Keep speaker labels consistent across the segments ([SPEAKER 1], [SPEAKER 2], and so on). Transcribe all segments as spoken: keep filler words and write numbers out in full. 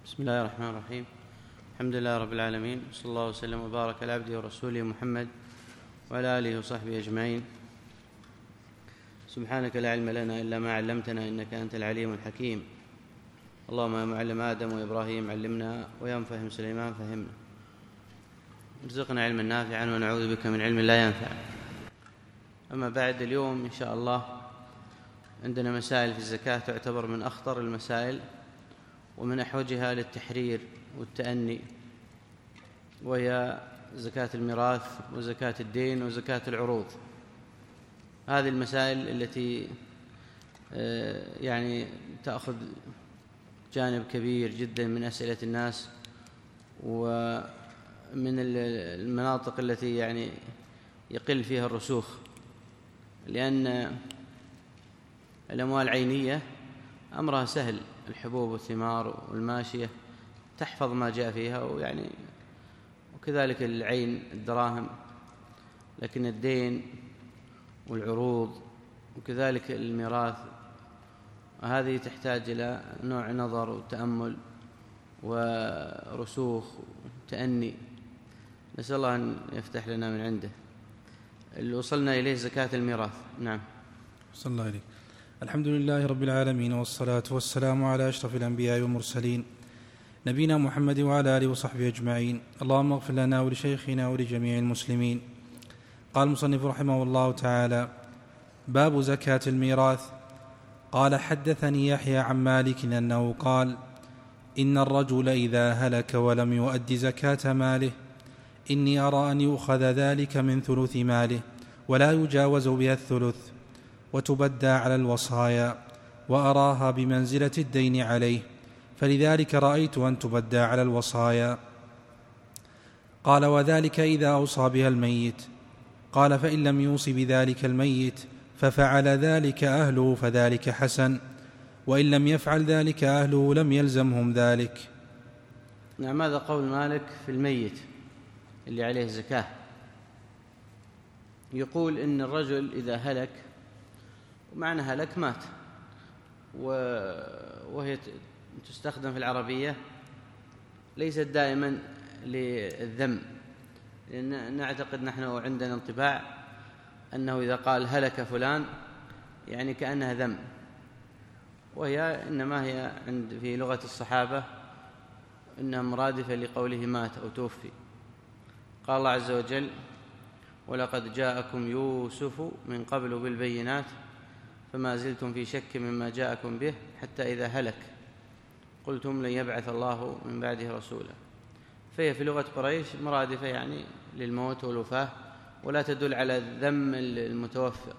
[SPEAKER 1] بسم الله الرحمن الرحيم. الحمد لله رب العالمين، صلى الله وسلم وبارك على عبده ورسوله محمد وعلى آله وصحبه أجمعين. سبحانك لا علم لنا إلا ما علمتنا إنك أنت العليم الحكيم. اللهم يا معلم آدم وإبراهيم علمنا، ويا مفهم سليمان فهمنا. ارزقنا علما نافعا ونعوذ بك من علم لا ينفع. أما بعد، اليوم إن شاء الله عندنا مسائل في الزكاة تعتبر من أخطر المسائل ومن أحوجها للتحرير والتأني، وهي زكاة الميراث وزكاة الدين وزكاة العروض. هذه المسائل التي يعني تأخذ جانب كبير جدا من أسئلة الناس، ومن المناطق التي يعني يقل فيها الرسوخ، لأن الأموال العينية أمرها سهل، الحبوب والثمار والماشية تحفظ ما جاء فيها، ويعني وكذلك العين الدراهم. لكن الدين والعروض وكذلك الميراث هذه تحتاج إلى نوع نظر وتأمل ورسوخ وتأني. نسأل الله أن يفتح لنا من عنده. اللي وصلنا إليه زكاة الميراث. نعم.
[SPEAKER 2] صلى الله عليه. الحمد لله رب العالمين، والصلاة والسلام على أشرف الأنبياء والمرسلين نبينا محمد وعلى آله وصحبه أجمعين. اللهم اغفر لنا ولشيخنا ولجميع المسلمين. قال المصنف رحمه الله تعالى: باب زكاة الميراث. قال: حدثني يحيى عن مالك أنه قال: إن الرجل إذا هلك ولم يؤد زكاة ماله إني أرى أن يؤخذ ذلك من ثلث ماله ولا يجاوز بها الثلث، وتبدى على الوصايا، وأراها بمنزلة الدين عليه، فلذلك رأيت أن تبدى على الوصايا. قال: وذلك إذا أوصى بها الميت. قال: فإن لم يوص بذلك الميت ففعل ذلك أهله فذلك حسن، وإن لم يفعل ذلك أهله لم يلزمهم ذلك.
[SPEAKER 1] نعم. هذا قول مالك في الميت اللي عليه زكاة. يقول إن الرجل إذا هلك، ومعنى هلك مات، وهي تستخدم في العربية ليست دائما للذم، لأن نعتقد نحن عندنا انطباع أنه إذا قال هلك فلان يعني كأنها ذم، وهي إنما هي عند في لغة الصحابة إنها مرادفة لقوله مات أو توفي. قال الله عز وجل: ولقد جاءكم يوسف من قبل بالبينات فما زلتم في شك مما جاءكم به حتى إذا هلك قلتم لن يبعث الله من بعده رسولا. فهي في لغة قريش مرادفة يعني للموت والوفاة، ولا تدل على ذم المتوفى.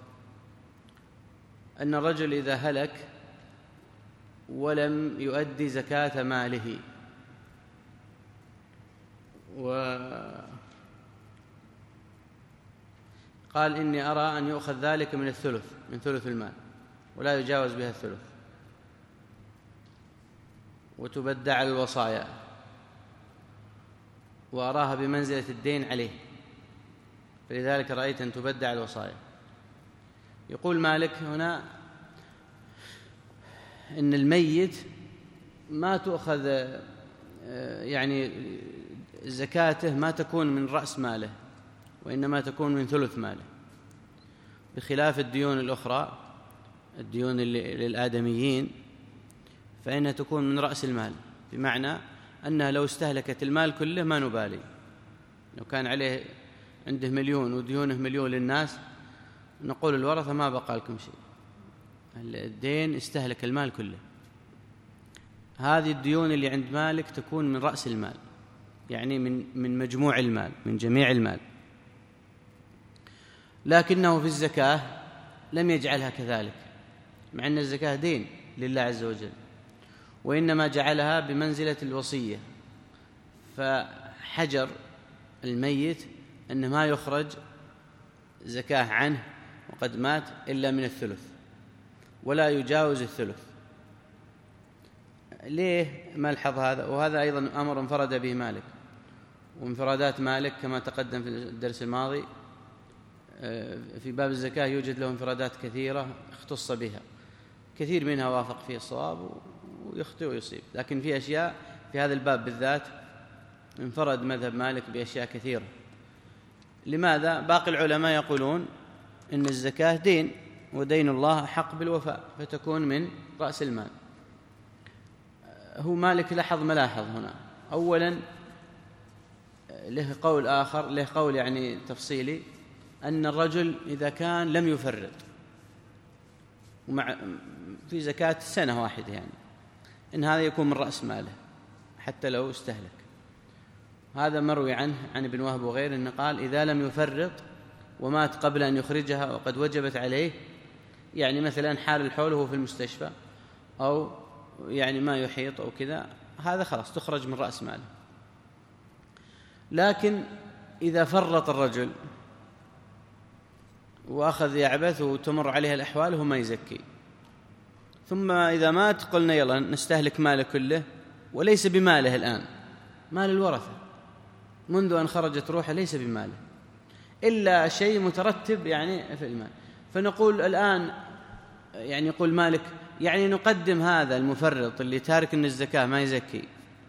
[SPEAKER 1] أن الرجل إذا هلك ولم يؤدي زكاة ماله، وقال: إني أرى أن يؤخذ ذلك من الثلث، من ثلث المال، ولا يجاوز بها الثلث، وتبدى على الوصايا، وأراها بمنزلة الدين عليه، فلذلك رأيت أن تبدى على الوصايا. يقول مالك هنا إن الميت ما تؤخذ يعني زكاته ما تكون من رأس ماله، وإنما تكون من ثلث ماله، بخلاف الديون الأخرى، الديون للآدميين فإنها تكون من رأس المال، بمعنى أنها لو استهلكت المال كله ما نبالي. لو كان عليه عنده مليون وديونه مليون للناس، نقول الورثة ما بقى لكم شيء، الدين استهلك المال كله. هذه الديون اللي عند مالك تكون من رأس المال، يعني من من مجموع المال، من جميع المال. لكنه في الزكاة لم يجعلها كذلك، مع أن الزكاة دين لله عز وجل، وإنما جعلها بمنزلة الوصية، فحجر الميت أن ما يخرج زكاة عنه وقد مات إلا من الثلث، ولا يجاوز الثلث. ليه ملحظ هذا؟ وهذا أيضا أمر انفرد به مالك، وانفرادات مالك كما تقدم في الدرس الماضي في باب الزكاة يوجد له انفرادات كثيرة اختص بها، كثير منها وافق فيه الصواب ويخطئ ويصيب، لكن في أشياء في هذا الباب بالذات انفرد مذهب مالك بأشياء كثيرة. لماذا؟ باقي العلماء يقولون إن الزكاة دين، ودين الله أحق بالوفاء، فتكون من رأس المال. هو مالك لاحظ ملاحظ هنا. أولا له قول آخر، له قول يعني تفصيلي، أن الرجل إذا كان لم يفرط ومع في زكاة سنة واحدة يعني إن هذا يكون من رأس ماله حتى لو استهلك. هذا مروي عنه عن ابن وهب وغيره أنه قال إذا لم يفرط ومات قبل أن يخرجها وقد وجبت عليه، يعني مثلا حال الحول وهو في المستشفى أو يعني ما يحيط أو كذا، هذا خلاص تخرج من رأس ماله. لكن إذا فرط الرجل وأخذ يعبث وتمر عليه الأحوال وهو ما يزكي، ثم إذا مات قلنا يلا نستهلك ماله كله، وليس بماله الآن، مال الورثة منذ أن خرجت روحه ليس بماله إلا شيء مترتب يعني في المال. فنقول الآن يعني يقول مالك يعني نقدم هذا المفرط اللي تارك من الزكاة ما يزكي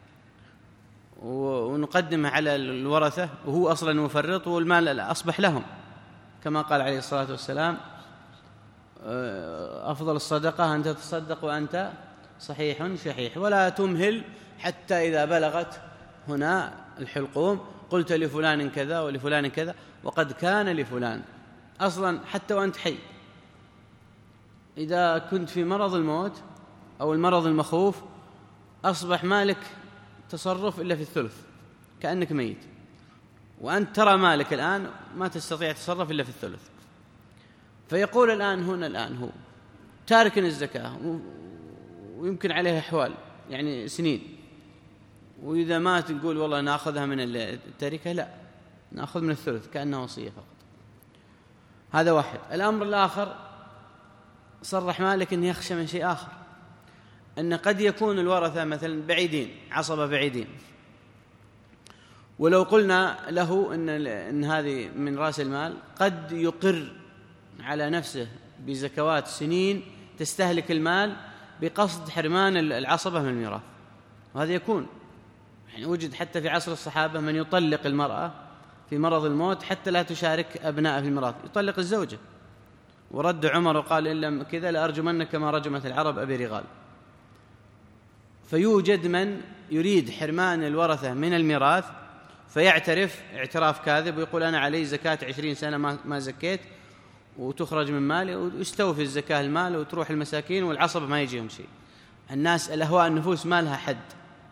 [SPEAKER 1] ونقدمه على الورثة وهو أصلا مفرط والمال أصبح لهم، كما قال عليه الصلاة والسلام أفضل الصدقة أن تتصدق وأنت صحيح شحيح، ولا تمهل حتى إذا بلغت هنا الحلقوم قلت لفلان كذا ولفلان كذا وقد كان لفلان أصلا حتى وأنت حي. إذا كنت في مرض الموت أو المرض المخوف أصبح مالك تصرف إلا في الثلث كأنك ميت، وأنت ترى مالك الآن ما تستطيع تصرف إلا في الثلث. فيقول الآن هنا الآن هو تارك الزكاة ويمكن عليه أحوال يعني سنين، وإذا ما تقول والله نأخذها من التركة، لا نأخذ من الثلث كأنها وصية فقط. هذا واحد. الأمر الآخر صرح مالك أن يخشى من شيء آخر، أن قد يكون الورثة مثلا بعيدين، عصبة بعيدين، ولو قلنا له إن, إن هذه من رأس المال قد يقر على نفسه بزكوات سنين تستهلك المال بقصد حرمان العصبة من الميراث. وهذا يكون يعني وجد حتى في عصر الصحابة من يطلق المرأة في مرض الموت حتى لا تشارك أبناء في الميراث، يطلق الزوجة. ورد عمر وقال إن لم كذا لأرجمنك كما رجمت العرب أبي رغال. فيوجد من يريد حرمان الورثة من الميراث فيعترف اعتراف كاذب ويقول أنا علي زكاة عشرين سنة ما زكيت وتخرج من مالي ويستوفي الزكاة المال وتروح المساكين والعصب ما يجيهم شيء. الناس الأهواء النفوس ما لها حد.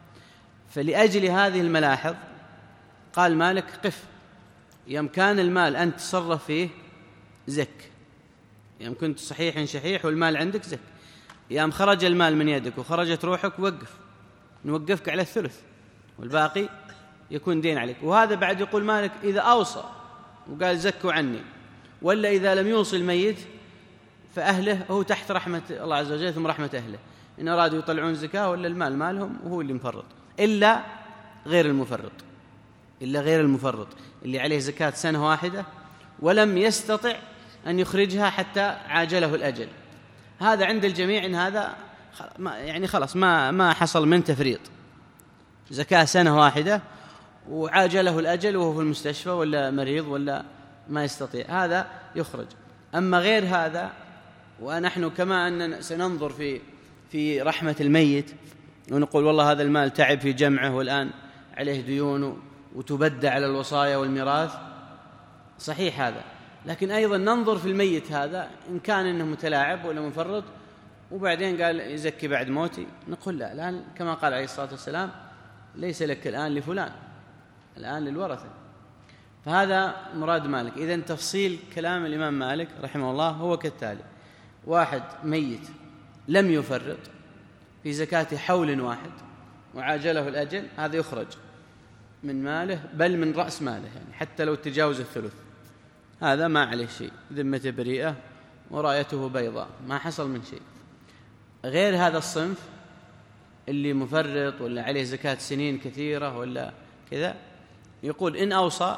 [SPEAKER 1] فلأجل هذه الملاحظ قال مالك قف، يوم كان المال أنت تصرف فيه زك، يوم كنت صحيح شحيح والمال عندك زك، يوم خرج المال من يدك وخرجت روحك وقف، نوقفك على الثلث والباقي يكون دين عليك. وهذا بعد يقول مالك إذا أوصى وقال زكوا عني، ولا إذا لم يوصي الميت فأهله هو تحت رحمة الله عز وجل ثم رحمة أهله، إن أرادوا يطلعون زكاة ولا المال مالهم وهو اللي مفرط، إلا غير المفرط، إلا غير المفرط اللي عليه زكاة سنة واحدة ولم يستطع أن يخرجها حتى عاجله الأجل. هذا عند الجميع إن هذا يعني خلاص ما ما حصل من تفريط، زكاة سنة واحدة وعاجله الأجل وهو في المستشفى ولا مريض ولا ما يستطيع، هذا يخرج. أما غير هذا ونحن كما أننا سننظر في في رحمة الميت ونقول والله هذا المال تعب في جمعه والآن عليه ديون وتبدى على الوصايا والميراث، صحيح هذا، لكن أيضا ننظر في الميت هذا إن كان إنه متلاعب ولا مفرط وبعدين قال يزكي بعد موتي، نقول لا، الآن كما قال عليه الصلاة والسلام ليس لك الآن لفلان، الآن للورثة. فهذا مراد مالك. إذن تفصيل كلام الإمام مالك رحمه الله هو كالتالي: واحد ميت لم يفرط في زكاة حول واحد وعاجله الأجل، هذا يخرج من ماله بل من رأس ماله، يعني حتى لو تجاوز الثلث هذا ما عليه شيء، ذمته بريئة ورايته بيضاء، ما حصل من شيء. غير هذا الصنف اللي مفرط ولا عليه زكاة سنين كثيرة ولا كذا، يقول إن أوصى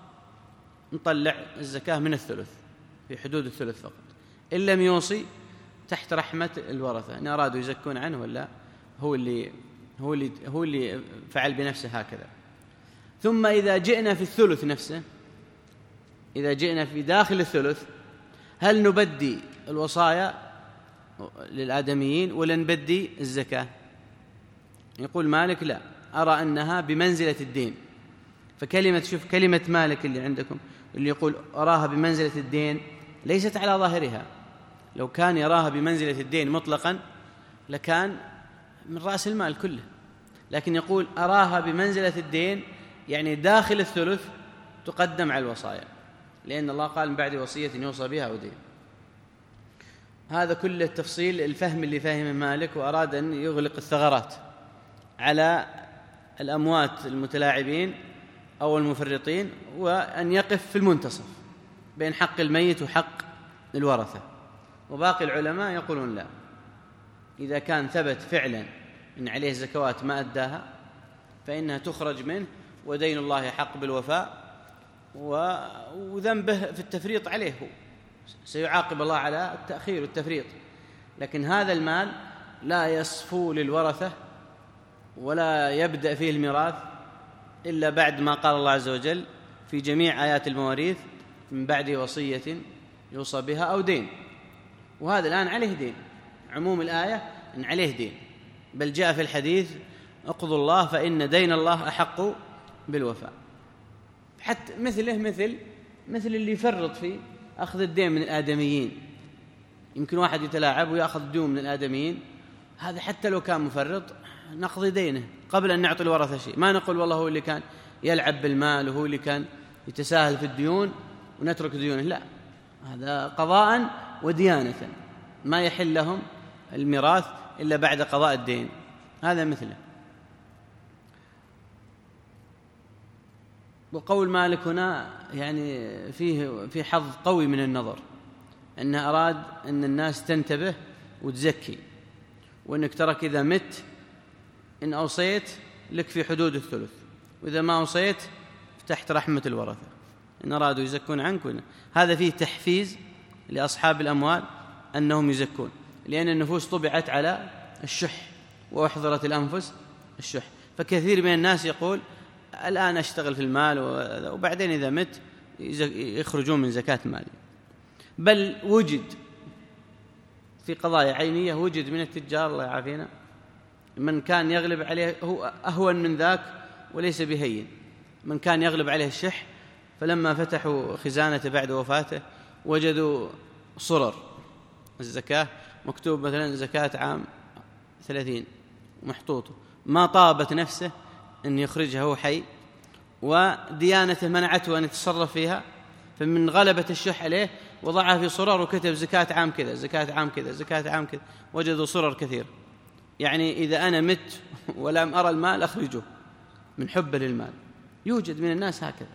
[SPEAKER 1] نطلع الزكاة من الثلث في حدود الثلث فقط، إن لم يوصي تحت رحمة الورثة إن أرادوا يزكون عنه ولا هو اللي هو اللي هو اللي فعل بنفسه هكذا. ثم إذا جئنا في الثلث نفسه، إذا جئنا في داخل الثلث، هل نبدي الوصايا للآدميين ولا نبدي الزكاة؟ يقول مالك لا، أرى أنها بمنزلة الدين. فكلمة شوف كلمة مالك اللي عندكم اللي يقول أراها بمنزلة الدين ليست على ظاهرها. لو كان يراها بمنزلة الدين مطلقا لكان من رأس المال كله، لكن يقول أراها بمنزلة الدين، يعني داخل الثلث تقدم على الوصايا، لأن الله قال من بعد وصية يوصى بها أو دين. هذا كله التفصيل الفهم اللي فهم مالك، وأراد أن يغلق الثغرات على الأموات المتلاعبين أو المفرطين، وأن يقف في المنتصف بين حق الميت وحق الورثة. وباقي العلماء يقولون لا، إذا كان ثبت فعلا أن عليه زكوات ما أداها فإنها تخرج منه، ودين الله حق بالوفاء، وذنبه في التفريط عليه، سيعاقب الله على التأخير والتفريط. لكن هذا المال لا يصفو للورثة ولا يبدأ فيه الميراث إلا بعد ما قال الله عز وجل في جميع آيات المواريث من بعد وصية يوصى بها أو دين. وهذا الآن عليه دين، عموم الآية أن عليه دين، بل جاء في الحديث اقضوا الله فإن دين الله أحق بالوفاء. حتى مثله مثل مثل اللي يفرط في أخذ الدين من الآدميين. يمكن واحد يتلاعب ويأخذ دين من الآدميين، هذا حتى لو كان مفرط نقضي دينه قبل أن نعطي الورثة شيء. ما نقول والله هو اللي كان يلعب بالمال وهو اللي كان يتساهل في الديون ونترك ديونه، لا، هذا قضاء وديانة، ما يحل لهم الميراث إلا بعد قضاء الدين. هذا مثله. وقول مالك هنا يعني فيه في حظ قوي من النظر، أنه أراد أن الناس تنتبه وتزكي، وأنك ترك إذا مت إن أوصيت لك في حدود الثلث، وإذا ما أوصيت تحت رحمة الورثة إن أرادوا يزكون عنك. هذا فيه تحفيز لأصحاب الأموال أنهم يزكون، لأن النفوس طبعت على الشح، وأحضرت الأنفس الشح. فكثير من الناس يقول الآن أشتغل في المال وبعدين إذا مت يخرجون من زكاة مالي. بل وجد في قضايا عينية، وجد من التجار الله يعافينا من كان يغلب عليه هو أهون من ذاك وليس بهين، من كان يغلب عليه الشح، فلما فتحوا خزانته بعد وفاته وجدوا صرر الزكاة مكتوب مثلا زكاة عام ثلاثين محطوطه، ما طابت نفسه أن يخرجها هو حي، وديانته منعته أن يتصرف فيها، فمن غلبة الشح عليه وضعها في صرر وكتب زكاة عام كذا زكاة عام كذا زكاة عام كذا. وجدوا صرر كثير، يعني إذا أنا مت ولم أرى المال أخرجه من حب للمال. يوجد من الناس هكذا.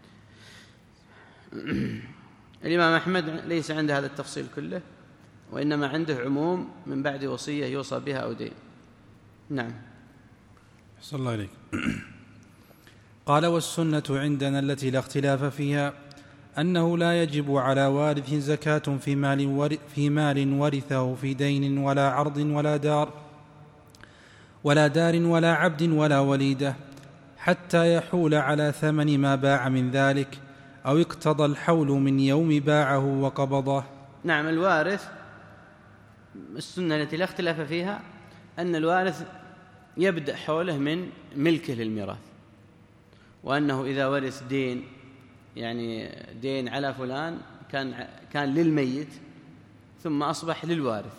[SPEAKER 1] الإمام أحمد ليس عنده هذا التفصيل كله، وإنما عنده عموم من بعد وصية يوصى بها أو دين. نعم.
[SPEAKER 2] صلى الله عليك. قال والسنة عندنا التي لا اختلاف فيها أنه لا يجب على وارث زكاة في مال, ور... في مال ورثه في دين ولا عرض ولا دار ولا دار ولا عبد ولا وليدة، حتى يحول على ثمن ما باع من ذلك، أو اقتضى الحول من يوم باعه وقبضه.
[SPEAKER 1] نعم. الوارث السنة التي لا اختلاف فيها أن الوارث يبدأ حوله من ملكه للميراث، وأنه إذا ورث دين، يعني دين على فلان كان كان للميت ثم أصبح للوارث،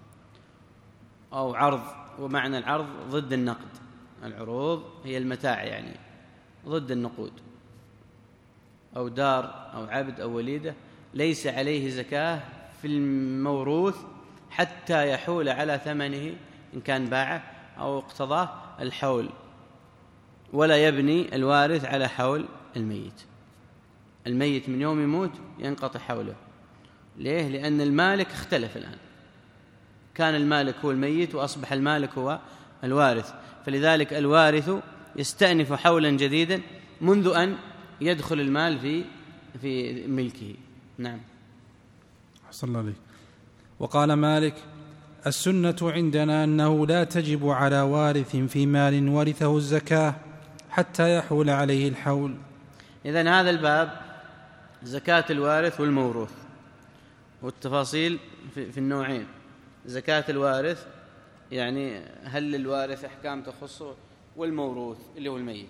[SPEAKER 1] أو عرض، ومعنى العرض ضد النقد، العروض هي المتاع يعني ضد النقود، أو دار أو عبد أو وليدة، ليس عليه زكاة في الموروث حتى يحول على ثمنه إن كان باعه أو اقتضاه الحول، ولا يبني الوارث على حول الميت. الميت من يوم يموت ينقطع حوله. ليه؟ لأن المالك اختلف الآن، كان المالك هو الميت وأصبح المالك هو الوارث، فلذلك الوارث يستأنف حولا جديدا منذ أن يدخل المال في في ملكه. نعم.
[SPEAKER 2] أحسن الله عليك. وقال مالك السنة عندنا أنه لا تجب على وارث في مال ورثه الزكاة حتى يحول عليه الحول.
[SPEAKER 1] إذن هذا الباب زكاة الوارث والموروث، والتفاصيل في النوعين. زكاة الوارث يعني هل للوارث أحكام تخصه، والموروث اللي هو الميت.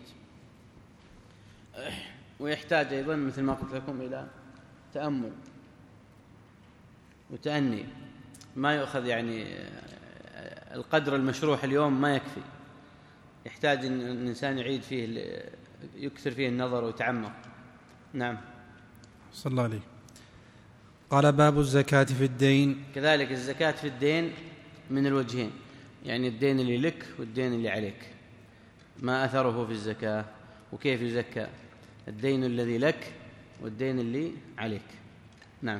[SPEAKER 1] ويحتاج أيضا مثل ما قلت لكم إلى تأمل وتأني، ما يؤخذ يعني القدر المشروح اليوم ما يكفي، يحتاج أن الإنسان يعيد فيه، يكثر فيه النظر ويتعمق. نعم.
[SPEAKER 2] صلى الله عليه. قال باب الزكاة في الدين.
[SPEAKER 1] كذلك الزكاة في الدين من الوجهين، يعني الدين اللي لك والدين اللي عليك، ما أثره في الزكاة وكيف يزكى الدين الذي لك والدين اللي عليك. نعم.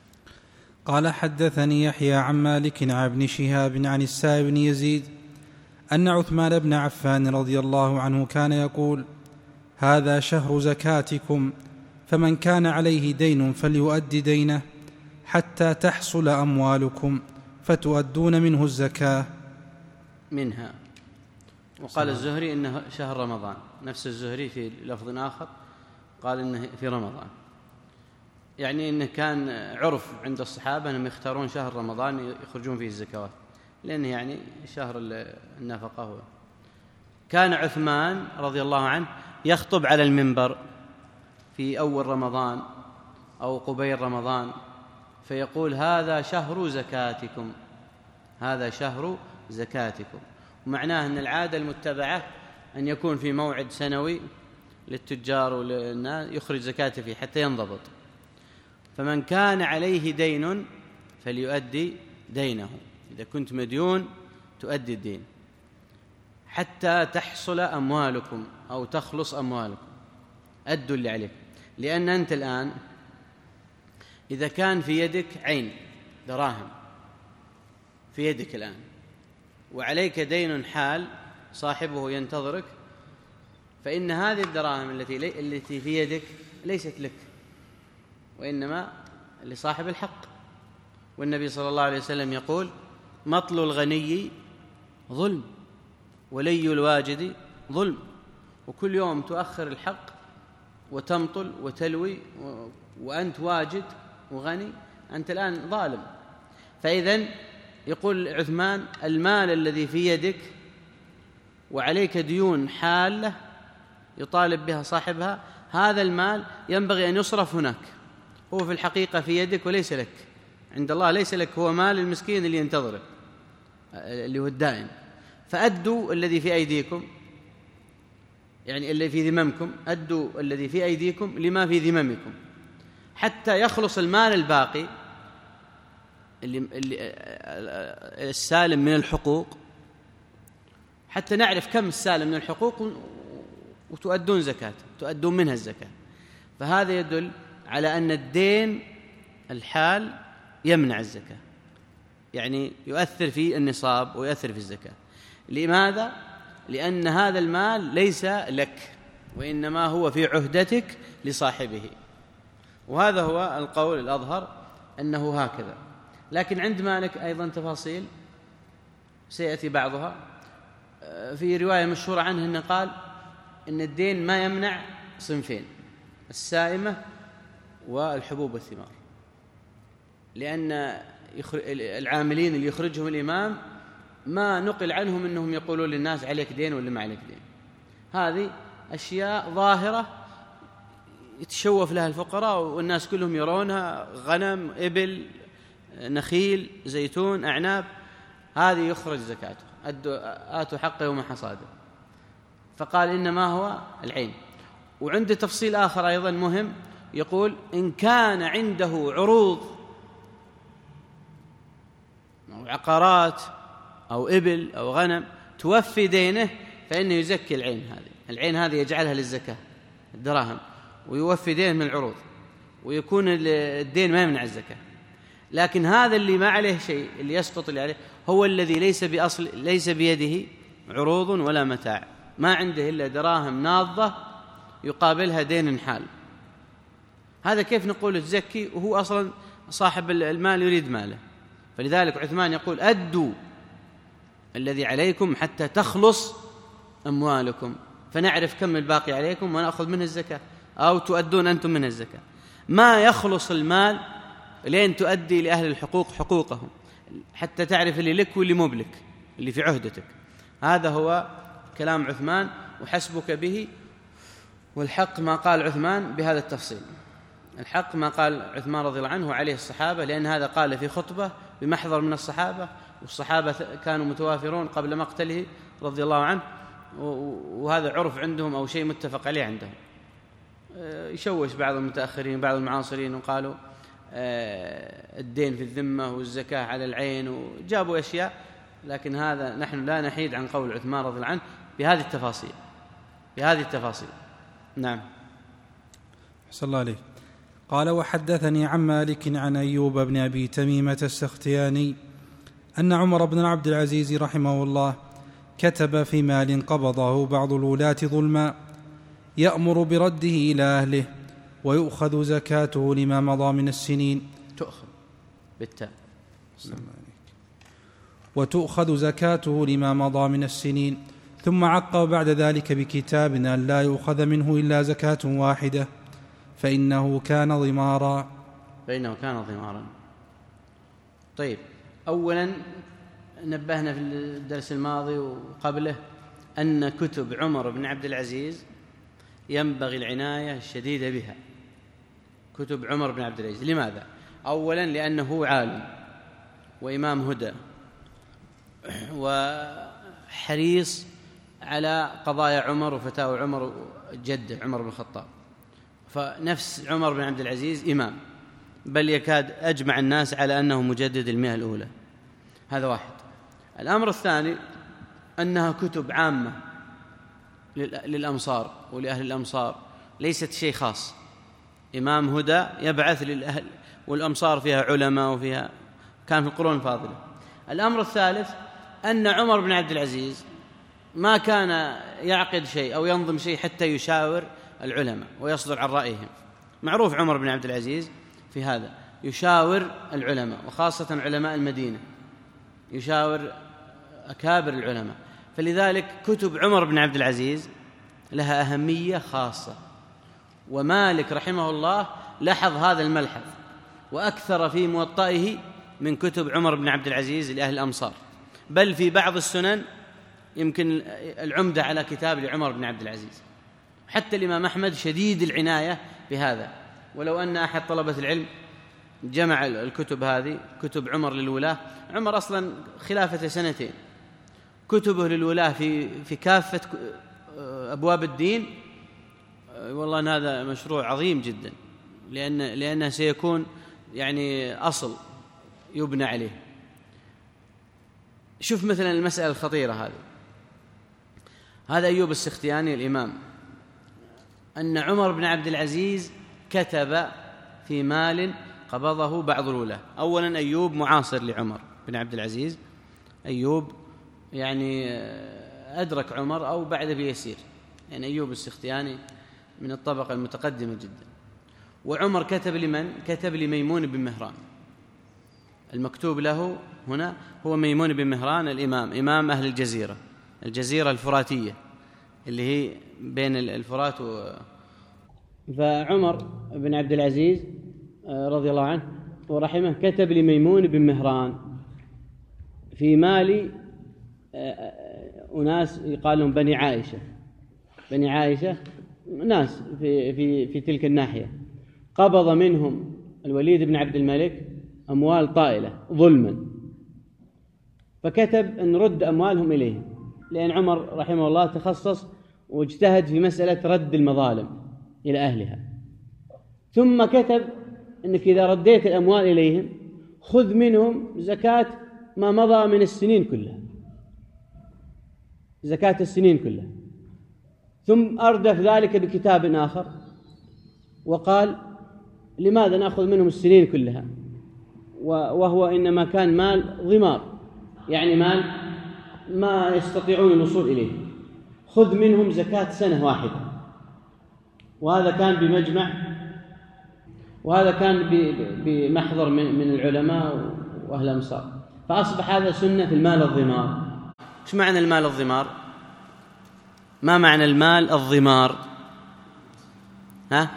[SPEAKER 2] قال حدثني يحيى عن مالك عن ابن شهاب عن السائب بن يزيد أن عثمان بن عفان رضي الله عنه كان يقول: هذا شهر زكاتكم، فمن كان عليه دين فليؤدي دينه حتى تحصل أموالكم فتؤدون منه الزكاة
[SPEAKER 1] منها. وقال الزهري إنه شهر رمضان، نفس الزهري في لفظ آخر قال إنه في رمضان، يعني إنه كان عرف عند الصحابة أنهم يختارون شهر رمضان يخرجون فيه الزكوات، لأنه يعني شهر النفقة هو. كان عثمان رضي الله عنه يخطب على المنبر في أول رمضان أو قبيل رمضان فيقول: هذا شهر زكاتكم، هذا شهر زكاتكم. ومعناه أن العادة المتبعة أن يكون في موعد سنوي للتجار وللناس يخرج زكاته فيه حتى ينضبط. فمن كان عليه دين فليؤدي دينه، إذا كنت مديون تؤدي الدين حتى تحصل أموالكم أو تخلص أموالكم، أدوا اللي عليك. لأن أنت الآن إذا كان في يدك عين دراهم في يدك الآن وعليك دين حال صاحبه ينتظرك، فإن هذه الدراهم التي التي في يدك ليست لك، وإنما لصاحب الحق. والنبي صلى الله عليه وسلم يقول: مطل الغني ظلم ولي الواجد ظلم. وكل يوم تؤخر الحق وتمطل وتلوي وأنت واجد وغني، أنت الآن ظالم. فإذن يقول عثمان: المال الذي في يدك وعليك ديون حالة يطالب بها صاحبها، هذا المال ينبغي أن يصرف هناك، هو في الحقيقة في يدك وليس لك عند الله، ليس لك، هو مال المسكين اللي ينتظرك اللي هو الدائن. فأدوا الذي في أيديكم، يعني الذي في ذممكم، أدوا الذي في أيديكم لما في ذممكم حتى يخلص المال الباقي اللي السالم من الحقوق، حتى نعرف كم السالم من الحقوق وتؤدون زكاة، تؤدون منها الزكاة. فهذا يدل على أن الدين الحال يمنع الزكاة، يعني يؤثر في النصاب ويؤثر في الزكاة. لماذا؟ لأن هذا المال ليس لك، وإنما هو في عهدتك لصاحبه. وهذا هو القول الأظهر أنه هكذا. لكن عند مالك أيضا تفاصيل سيأتي بعضها. في رواية مشهورة عنه أنه قال إن الدين ما يمنع صنفين: السائمة والحبوب والثمار، لأن العاملين اللي يخرجهم الإمام ما نقل عنهم أنهم يقولون للناس عليك دين ولا ما عليك دين. هذه أشياء ظاهرة يتشوف لها الفقراء والناس كلهم يرونها، غنم، إبل، نخيل، زيتون، أعناب، هذه يخرج زكاته، آتوا حقه يوم حصاده. فقال إنما هو العين. وعنده تفصيل آخر أيضا مهم، يقول: إن كان عنده عروض أو عقارات أو إبل أو غنم توفي دينه فإنه يزكي العين هذه. العين هذه يجعلها للزكاة، الدراهم، ويوفي دينه من العروض، ويكون الدين ما يمنع الزكاة. لكن هذا اللي ما عليه شيء، اللي يسقط اللي عليه، هو الذي ليس بأصل، ليس بيده عروض ولا متاع، ما عنده إلا دراهم ناضة يقابلها دين حال. هذا كيف نقول تزكي وهو أصلا صاحب المال يريد ماله؟ فلذلك عثمان يقول أدوا الذي عليكم حتى تخلص أموالكم فنعرف كم الباقي عليكم ونأخذ منه الزكاة، أو تؤدون أنتم منه الزكاة. ما يخلص المال لين تؤدي لأهل الحقوق حقوقهم، حتى تعرف اللي لك واللي مو بلك، اللي في عهدتك. هذا هو كلام عثمان وحسبك به. والحق ما قال عثمان بهذا التفصيل، الحق ما قال عثمان رضي الله عنه وعليه الصحابة، لأن هذا قال في خطبة بمحضر من الصحابة، والصحابة كانوا متوافرون قبل مقتله رضي الله عنه، وهذا عرف عندهم أو شيء متفق عليه عندهم. يشوش بعض المتأخرين بعض المعاصرين وقالوا الدين في الذمة والزكاة على العين، وجابوا أشياء، لكن هذا نحن لا نحيد عن قول عثمان رضي الله عنه بهذه التفاصيل بهذه التفاصيل. نعم.
[SPEAKER 2] أحسن الله عليك. قال: وحدثني عن مالك عن أيوب بن أبي تميمة السختياني أن عمر بن عبد العزيز رحمه الله كتب في مال قبضه بعض الولاة ظلما يأمر برده إلى أهله ويؤخذ زكاته لما مضى من السنين.
[SPEAKER 1] تؤخذ بالتاء.
[SPEAKER 2] وتؤخذ زكاته لما مضى من السنين. ثم عقب بعد ذلك بكتاب أن لا يؤخذ منه إلا زكاة واحدة فإنه كان ضمارا
[SPEAKER 1] فإنه كان ضمارا. طيب، أولا نبهنا في الدرس الماضي وقبله أن كتب عمر بن عبد العزيز ينبغي العناية الشديدة بها. كتب عمر بن عبد العزيز لماذا؟ أولا لأنه عالم وإمام هدى وحريص على قضايا عمر وفتاوى عمر جده عمر بن الخطاب، فنفس عمر بن عبد العزيز إمام، بل يكاد أجمع الناس على أنه مجدد المئة الأولى. هذا واحد. الأمر الثاني أنها كتب عامة للأمصار ولأهل الأمصار، ليست شيء خاص. إمام هدى يبعث للأهل، والأمصار فيها علماء وفيها كان في القرون الفاضلة. الأمر الثالث أن عمر بن عبد العزيز ما كان يعقد شيء أو ينظم شيء حتى يشاور العلماء ويصدر عن رأيهم. معروف عمر بن عبد العزيز في هذا، يشاور العلماء وخاصة علماء المدينة، يشاور أكابر العلماء. فلذلك كتب عمر بن عبد العزيز لها أهمية خاصة، ومالك رحمه الله لاحظ هذا الملحظ وأكثر في موطئه من كتب عمر بن عبد العزيز لأهل الأمصار، بل في بعض السنن يمكن العمدة على كتاب لعمر بن عبد العزيز. حتى الإمام أحمد شديد العناية بهذا، ولو أن أحد طلبة العلم جمع الكتب هذه، كتب عمر للولاة، عمر أصلا خلافة سنتين، كتبه للولاة في في كافة أبواب الدين، والله أن هذا مشروع عظيم جدا، لأن لأنه سيكون يعني أصل يبنى عليه. شوف مثلا المسألة الخطيرة هذه، هذا أيوب السختياني الإمام، أن عمر بن عبد العزيز كتب في مال قبضه بعض الولاة. أولا أيوب معاصر لعمر بن عبد العزيز، أيوب يعني أدرك عمر أو بعد بيسير، يعني أيوب السختياني من الطبقة المتقدمة جدا. وعمر كتب لمن؟ كتب لميمون بن مهران. المكتوب له هنا هو ميمون بن مهران الإمام، إمام أهل الجزيرة، الجزيرة الفراتية اللي هي بين الفرات و... فعمر بن عبد العزيز رضي الله عنه ورحمه كتب لميمون بن مهران في مال أناس يقال لهم بني عائشة. بني عائشة ناس في, في, في تلك الناحية، قبض منهم الوليد بن عبد الملك أموال طائلة ظلما، فكتب أن رد أموالهم إليهم، لأن عمر رحمه الله تخصص واجتهد في مسألة رد المظالم إلى أهلها. ثم كتب أنك إذا رديت الأموال إليهم خذ منهم زكاة ما مضى من السنين كلها، زكاة السنين كلها. ثم أردف ذلك بكتاب آخر وقال لماذا نأخذ منهم السنين كلها، وهو إنما كان مال ضمار، يعني مال ما يستطيعون الوصول إليه، خذ منهم زكاة سنة واحدة. وهذا كان بمجمع، وهذا كان بمحضر من العلماء وأهل أمصار، فأصبح هذا سنة في المال الضمار. إيش معنى المال الضمار؟ ما معنى المال الضمار؟ ها؟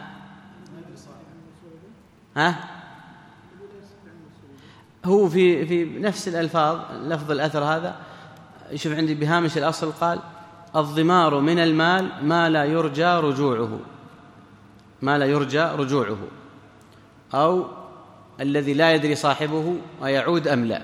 [SPEAKER 1] ها؟ هو في في نفس الألفاظ، لفظ الأثر هذا. شوف عندي بهامش الأصل قال: الضمار من المال ما لا يرجى رجوعه، ما لا يرجى رجوعه، أو الذي لا يدري صاحبه أيعود أم لا.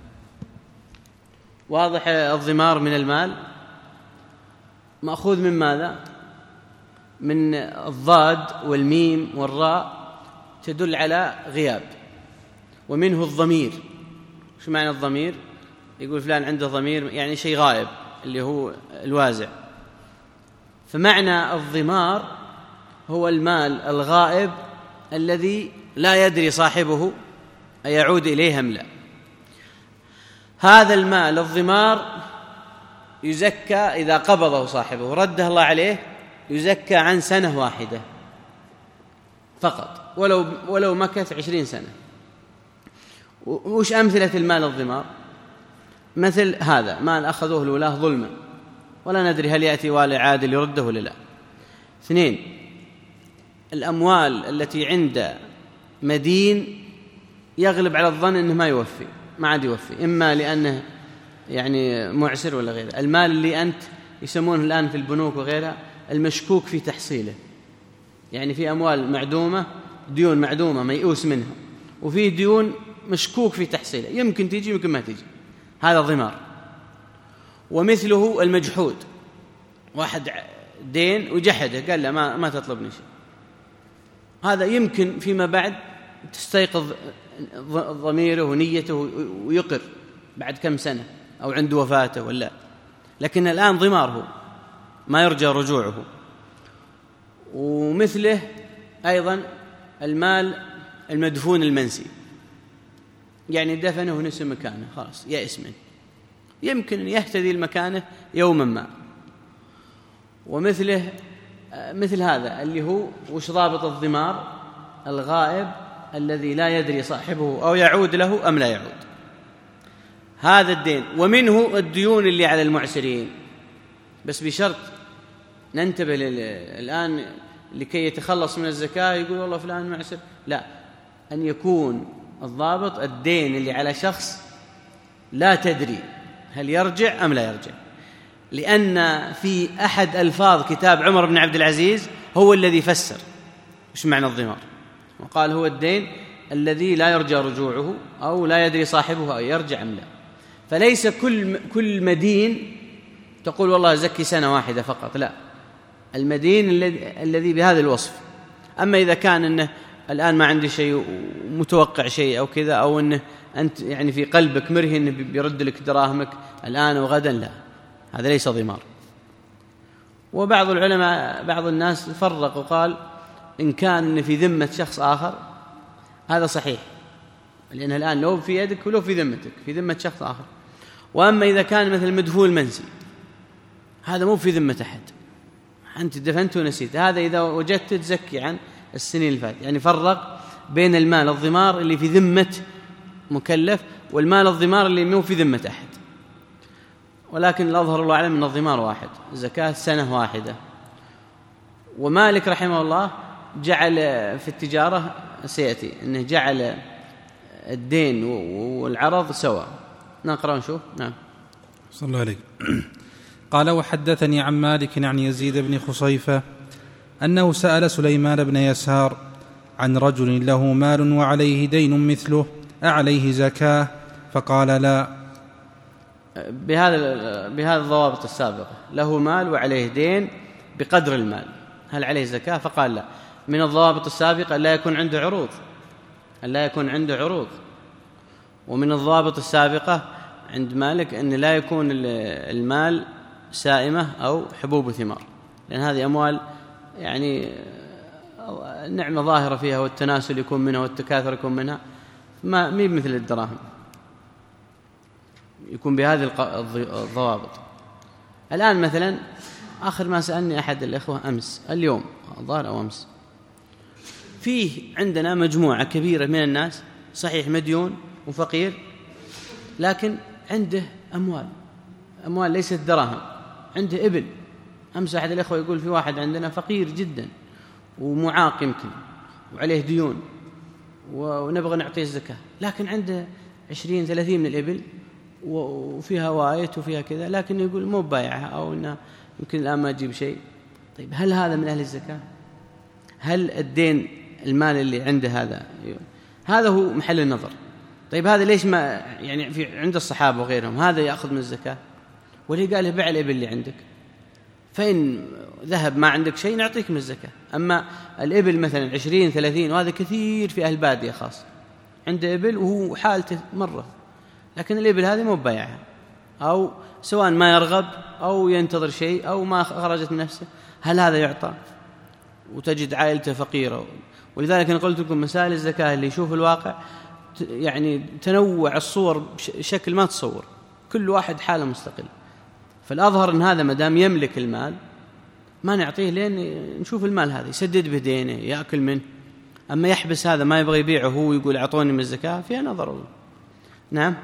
[SPEAKER 1] واضح؟ الضمار من المال مأخوذ من ماذا؟ من الضاد والميم والراء تدل على غياب، ومنه الضمير. شو معنى الضمير؟ يقول فلان عنده ضمير، يعني شيء غائب اللي هو الوازع. فمعنى الضمار هو المال الغائب الذي لا يدري صاحبه أيعود إليه أم لا. هذا المال الضمار يزكى إذا قبضه صاحبه ورده الله عليه، يزكى عن سنة واحدة فقط، ولو ولو مكث عشرين سنة. وش أمثلة المال الضمار؟ مثل هذا مال أخذوه الولاة ظلما ولا ندري هل يأتي والي عادل يرده ولا لا. اثنين، الأموال التي عند مدين يغلب على الظن أنه ما يوفي، ما عاد يوفي، إما لأنه يعني معسر ولا غيره. المال اللي أنت يسمونه الآن في البنوك وغيرها المشكوك في تحصيله، يعني في أموال معدومة، ديون معدومة ميؤوس منها، وفي ديون مشكوك في تحصيله، يمكن تيجي يمكن ما تيجي، هذا ضمار. ومثله المجحود، واحد دين وجحده قال له ما, ما تطلبني شيء، هذا يمكن فيما بعد تستيقظ ضميره ونيته ويقر بعد كم سنة أو عند وفاته ولا، لكن الآن ضماره ما يرجى رجوعه. ومثله أيضا المال المدفون المنسي، يعني دفنه ونسي مكانه خلاص يأس منه، يمكن يهتدي المكانه يوما ما. ومثله مثل هذا اللي هو وش ضابط الضمار؟ الغائب الذي لا يدري صاحبه أو يعود له أم لا يعود، هذا الدين. ومنه الديون اللي على المعسرين، بس بشرط ننتبه الآن لكي يتخلص من الزكاة يقول والله فلان معسر، لا، أن يكون الضابط الدين اللي على شخص لا تدري هل يرجع أم لا يرجع، لأن في أحد ألفاظ كتاب عمر بن عبد العزيز هو الذي فسر إيش معنى الضمار، وقال هو الدين الذي لا يرجى رجوعه أو لا يدري صاحبه أو يرجع أم لا. فليس كل كل مدين تقول والله زكي سنة واحدة فقط، لا، المدين الذي الذي بهذا الوصف. أما إذا كان أنه الآن ما عندي شيء ومتوقع شيء أو كذا، أو أنه أنت يعني في قلبك مرهي أنه بيرد لك دراهمك الآن وغدا، لا، هذا ليس ضمار. وبعض العلماء بعض الناس فرق وقال إن كان في ذمة شخص آخر هذا صحيح، لأنه الآن لو في يدك ولو في ذمتك، في ذمة شخص آخر. وأما إذا كان مثل مدفون المنسي هذا مو في ذمة أحد، أنت دفنت ونسيت، هذا إذا وجدت تزكي عن السنين اللي فاتت. يعني فرق بين المال الضمار اللي في ذمة مكلف والمال الضمار اللي مو في ذمة أحد. ولكن الأظهر الله أعلم أن الضمار واحد، زكاة سنة واحدة. ومالك رحمه الله جعل في التجارة سيأتي أنه جعل الدين والعرض سواء. نقرأ ونشوف. نعم.
[SPEAKER 2] صلى الله عليه. قال: وحدثني عن مالك عن يزيد بن خصيفة أنه سأل سليمان بن يسار عن رجل له مال وعليه دين مثله أعليه زكاة؟ فقال: لا.
[SPEAKER 1] بهذا بهذا الضوابط السابقة، له مال وعليه دين بقدر المال، هل عليه زكاة؟ فقال: لا. من الضوابط السابقة لا يكون عنده عروض، لا يكون عنده عروض. ومن الضوابط السابقة عند مالك أن لا يكون المال سائمة أو حبوب ثمار، لأن هذه أموال يعني النعمة ظاهرة فيها، والتناسل يكون منها والتكاثر يكون منها، ما مي مثل الدراهم، يكون بهذه الضوابط. الآن مثلا آخر ما سألني أحد الإخوة أمس اليوم ظاهر أو أمس، فيه عندنا مجموعة كبيرة من الناس صحيح مديون وفقير لكن عنده أموال أموال ليست دراهم، عنده إبل. أمس أحد الإخوة يقول في واحد عندنا فقير جدا ومعاق يمكن وعليه ديون ونبغى نعطيه الزكاة، لكن عنده عشرين ثلاثين من الإبل وفيها وايت وفيها كذا، لكن يقول مو بايعها أو إنه يمكن الآن ما أجيب شيء. طيب هل هذا من أهل الزكاة؟ هل الدين المال اللي عنده هذا هذا هو محل النظر؟ طيب هذا ليش ما يعني في عند الصحابة وغيرهم هذا يأخذ من الزكاة؟ ولي قال بيع الإبل اللي عندك، فإن ذهب ما عندك شيء نعطيك من الزكاة. أما الإبل مثلا عشرين ثلاثين، وهذا كثير في أهل بادية خاص عنده إبل وهو حالته مرة، لكن الإبل هذه مو بايعها، أو سواء ما يرغب أو ينتظر شيء أو ما خرجت من نفسه، هل هذا يعطى؟ وتجد عائلته فقيرة. ولذلك أنا قلت لكم مسائل الزكاة اللي يشوف الواقع يعني تنوع الصور بشكل ما تصور، كل واحد حاله مستقل. فالأظهر أن هذا مدام يملك المال ما نعطيه، لين نشوف المال هذا يسدد بدينه يأكل منه. أما يحبس هذا ما يبغى يبيعه هو يقول أعطوني من الزكاة، فيها نظر الله. نعم،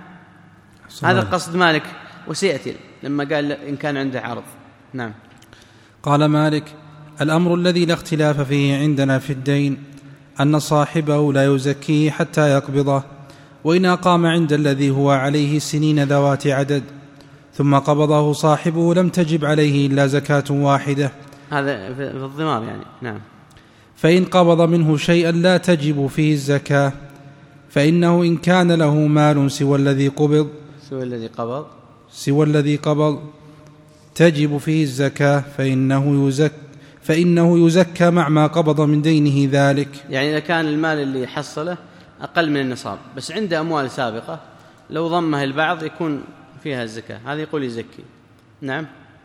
[SPEAKER 1] هذا قصد مالك، وسيأتي لما قال إن كان عنده عرض. نعم.
[SPEAKER 2] قال مالك: الأمر الذي لا اختلاف فيه عندنا في الدين أن صاحبه لا يزكيه حتى يقبضه، وإن أقام عند الذي هو عليه سنين ذوات عدد ثم قبضه صاحبه لم تجب عليه إلا زكاة واحدة.
[SPEAKER 1] هذا في الضمار يعني. نعم.
[SPEAKER 2] فإن قبض منه شيئا لا تجب فيه الزكاة، فإنه إن كان له مال سوى الذي قبض
[SPEAKER 1] سوى الذي قبض
[SPEAKER 2] سوى الذي قبض تجب فيه الزكاة، فإنه يزك فإنه يزكى مع ما قبض من دينه ذلك.
[SPEAKER 1] يعني إذا كان المال اللي حصله أقل من النصاب بس عنده أموال سابقة، لو ضمها البعض يكون فيها الزكاة، هذا يقول يزكي. نعم.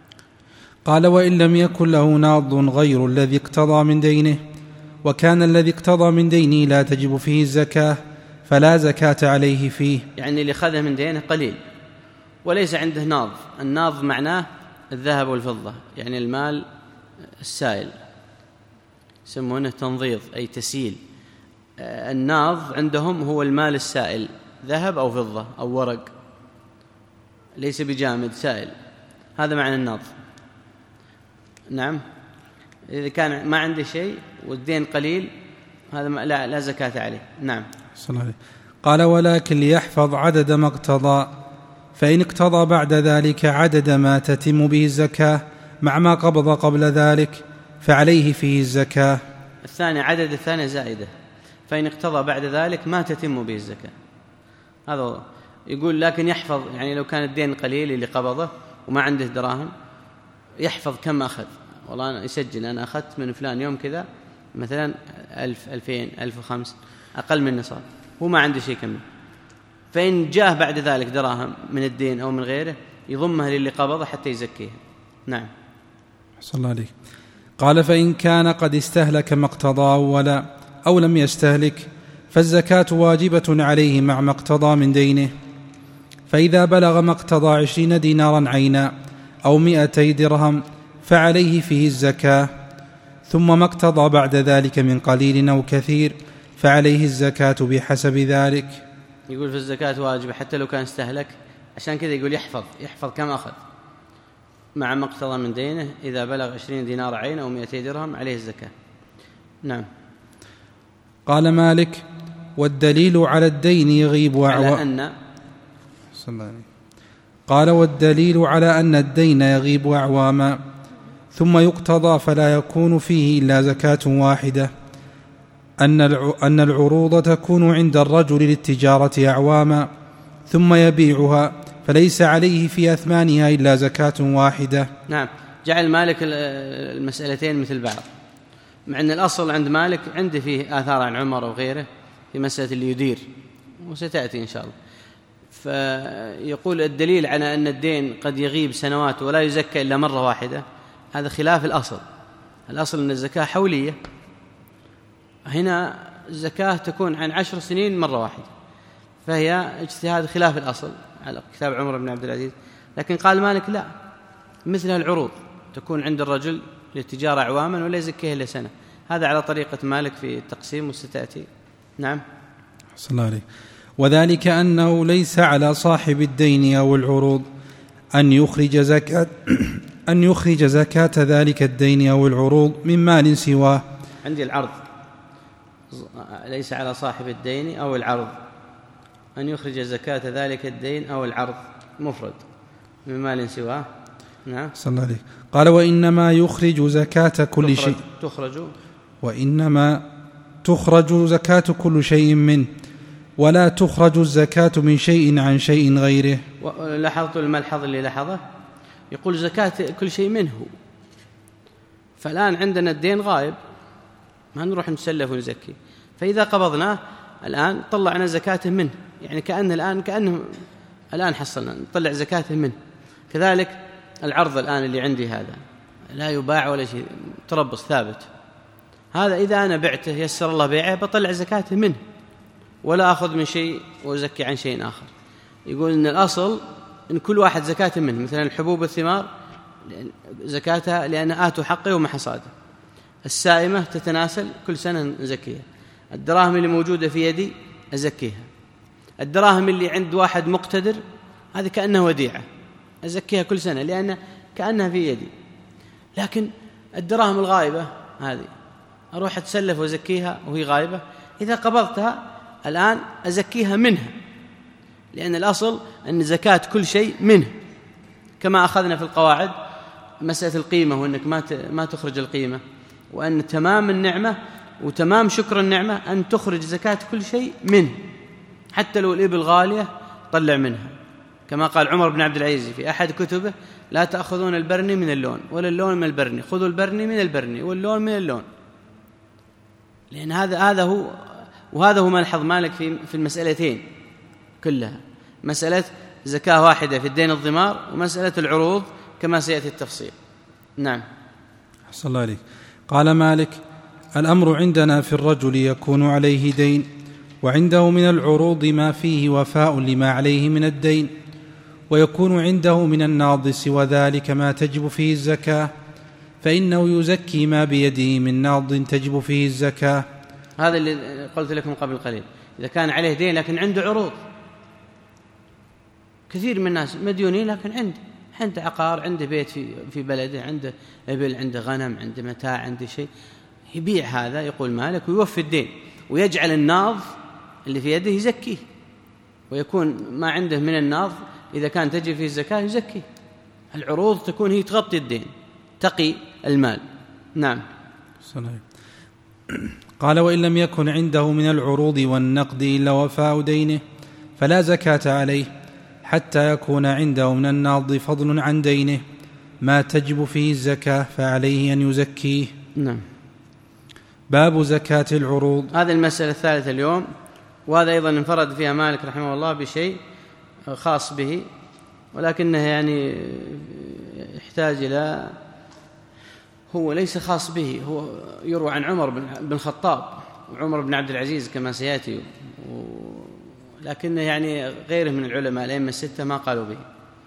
[SPEAKER 2] قال: وإن لم يكن له ناض غير الذي اقتضى من دينه، وكان الذي اقتضى من دينه لا تجب فيه الزكاة، فلا زكاة عليه فيه. يعني
[SPEAKER 1] اللي خذه من دينه قليل وليس عنده ناض. الناض معناه الذهب والفضة، يعني المال السائل، يسمونه تنضيض أي تسيل. الناض عندهم هو المال السائل، ذهب أو فضة أو ورق، ليس بجامد، سائل، هذا معنى الناض. نعم. إذا كان ما عنده شيء والدين قليل هذا لا, لا زكاة عليه. نعم.
[SPEAKER 2] قال: ولكن ليحفظ عدد ما اقتضى، فإن اقتضى بعد ذلك عدد ما تتم به الزكاة مع ما قبض قبل ذلك فعليه فيه الزكاة.
[SPEAKER 1] الثاني عدد الثاني زائدة، فإن اقتضى بعد ذلك ما تتم به الزكاة. هذا يقول لكن يحفظ، يعني لو كان الدين قليل اللي قبضه وما عنده دراهم يحفظ كم أخذ. والله أنا يسجل أنا أخذت من فلان يوم كذا مثلا ألف ألفين ألف وخمس، أقل من النصاب، هو ما عنده شيء كمل. فإن جاء بعد ذلك دراهم من الدين أو من غيره يضمها للي قبضه حتى يزكيها. نعم.
[SPEAKER 2] صلى الله عليه. قال: فإن كان قد استهلك ما اقتضى ولا أو لم يستهلك فالزكاة واجبة عليه مع ما اقتضى من دينه. فإذا بلغ ما اقتضى عشرين دينارا عينا أو مئتي درهم فعليه فيه الزكاة، ثم ما اقتضى بعد ذلك من قليل أو كثير فعليه الزكاة بحسب ذلك.
[SPEAKER 1] يقول في الزكاة واجبة حتى لو كان استهلك، عشان كذا يقول يحفظ يحفظ كم أخذ مع ما اقتضى من دينه. إذا بلغ عشرين دينار عين أو مئتي درهم عليه الزكاة. نعم.
[SPEAKER 2] قال مالك: والدليل على الدين يغيب
[SPEAKER 1] على أن
[SPEAKER 2] قال: والدليل على أن الدين يغيب أعواما ثم يقتضى فلا يكون فيه إلا زكاة واحدة، أن العروض تكون عند الرجل للتجارة أعواما ثم يبيعها فليس عليه في أثمانها إلا زكاة واحدة.
[SPEAKER 1] نعم. جعل مالك المسألتين مثل بعض، مع أن الأصل عند مالك عنده فيه آثار عن عمر وغيره في مسألة اللي يدير، وستأتي إن شاء الله. فيقول الدليل على أن الدين قد يغيب سنوات ولا يزكى إلا مرة واحدة، هذا خلاف الأصل. الأصل أن الزكاة حولية، هنا الزكاة تكون عن عشر سنين مرة واحدة، فهي اجتهاد خلاف الأصل على كتاب عمر بن عبد العزيز. لكن قال مالك لا، مثل العروض تكون عند الرجل للتجارة أعواما ولا يزكيها إلا سنة. هذا على طريقة مالك في التقسيم وستأتي. نعم.
[SPEAKER 2] صلى الله عليه. وذلك أنه ليس على صاحب الدين أو العروض أن يخرج زكاة أن يخرج زكاة ذلك الدين أو العروض من مال سواه.
[SPEAKER 1] عندي العرض، ليس على صاحب الدين أو العرض أن يخرج زكاة ذلك الدين أو العرض مفرد من مال سواه. نعم.
[SPEAKER 2] صلى الله عليه. قال وإنما يخرج زكاة كل شيء
[SPEAKER 1] تخرج
[SPEAKER 2] وإنما تخرج زكاة كل شيء منه ولا تخرج الزكاة من شيء عن شيء غيره.
[SPEAKER 1] لاحظت الملحظ اللي لاحظه، يقول زكاة كل شيء منه. فالآن عندنا الدين غائب، ما نروح نسلف ونزكي، فإذا قبضناه الآن طلعنا زكاة منه، يعني كأن الآن كأنه الآن حصلنا نطلع زكاة منه. كذلك العرض الآن اللي عندي هذا لا يباع ولا شيء، تربص ثابت، هذا إذا أنا بعته يسر الله بيعه بطلع زكاة منه ولا أخذ من شيء وأزكي عن شيء آخر. يقول إن الأصل إن كل واحد زكاة منه، مثلا الحبوب والثمار زكاتها لأن آتوا حقه ومحصاده، السائمة تتناسل كل سنة نزكيها، الدراهم اللي موجودة في يدي أزكيها، الدراهم اللي عند واحد مقتدر هذه كأنها وديعة أزكيها كل سنة لأن كأنها في يدي. لكن الدراهم الغائبة هذه أروح أتسلف وأزكيها وهي غائبة، إذا قبضتها الآن أزكيها منها، لأن الأصل أن زكاة كل شيء منه، كما أخذنا في القواعد مسألة القيمة، وأنك ما ما تخرج القيمة، وأن تمام النعمة وتمام شكر النعمة أن تخرج زكاة كل شيء منه، حتى لو الإبل غالية طلع منها، كما قال عمر بن عبد العزيز في أحد كتبه: لا تأخذون البرني من اللون ولا اللون من البرني، خذوا البرني من البرني واللون من اللون. لأن هذا هذا هو، وهذا هو ملحظ مالك في في المسألتين كلها، مسألة زكاة واحدة في الدين الضمار ومسألة العروض كما سيأتي التفصيل. نعم.
[SPEAKER 2] أحسن الله عليك. قال مالك: الأمر عندنا في الرجل يكون عليه دين وعنده من العروض ما فيه وفاء لما عليه من الدين، ويكون عنده من الناض وذلك ما تجب فيه الزكاة، فإنه يزكي ما بيده من ناض تجب فيه الزكاة.
[SPEAKER 1] هذا اللي قلت لكم قبل قليل، إذا كان عليه دين لكن عنده عروض. كثير من الناس مديونين لكن عنده عنده عقار، عنده بيت في في بلده، عنده إبل، عنده غنم، عنده متاع، عنده شيء، يبيع هذا يقول مالك ويوفي الدين، ويجعل الناض اللي في يده يزكيه، ويكون ما عنده من الناض إذا كان تجب فيه الزكاة يزكيه. العروض تكون هي تغطي الدين، تقي المال. نعم.
[SPEAKER 2] صحيح. قال: وإن لم يكن عنده من العروض والنقد إلا وفاء دينه فلا زكاة عليه، حتى يكون عنده من الناض فضل عن دينه ما تجب فيه الزكاة فعليه أن يزكيه.
[SPEAKER 1] نعم.
[SPEAKER 2] باب زكاة العروض.
[SPEAKER 1] هذه المسألة الثالثة اليوم، وهذا أيضا انفرد فيها مالك رحمه الله بشيء خاص به، ولكنه يعني يحتاج إلى، هو ليس خاص به، هو يروى عن عمر بن الخطاب وعمر بن عبد العزيز كما سيأتي، لكن يعني غيره من العلماء الأئمة الستة ما قالوا به.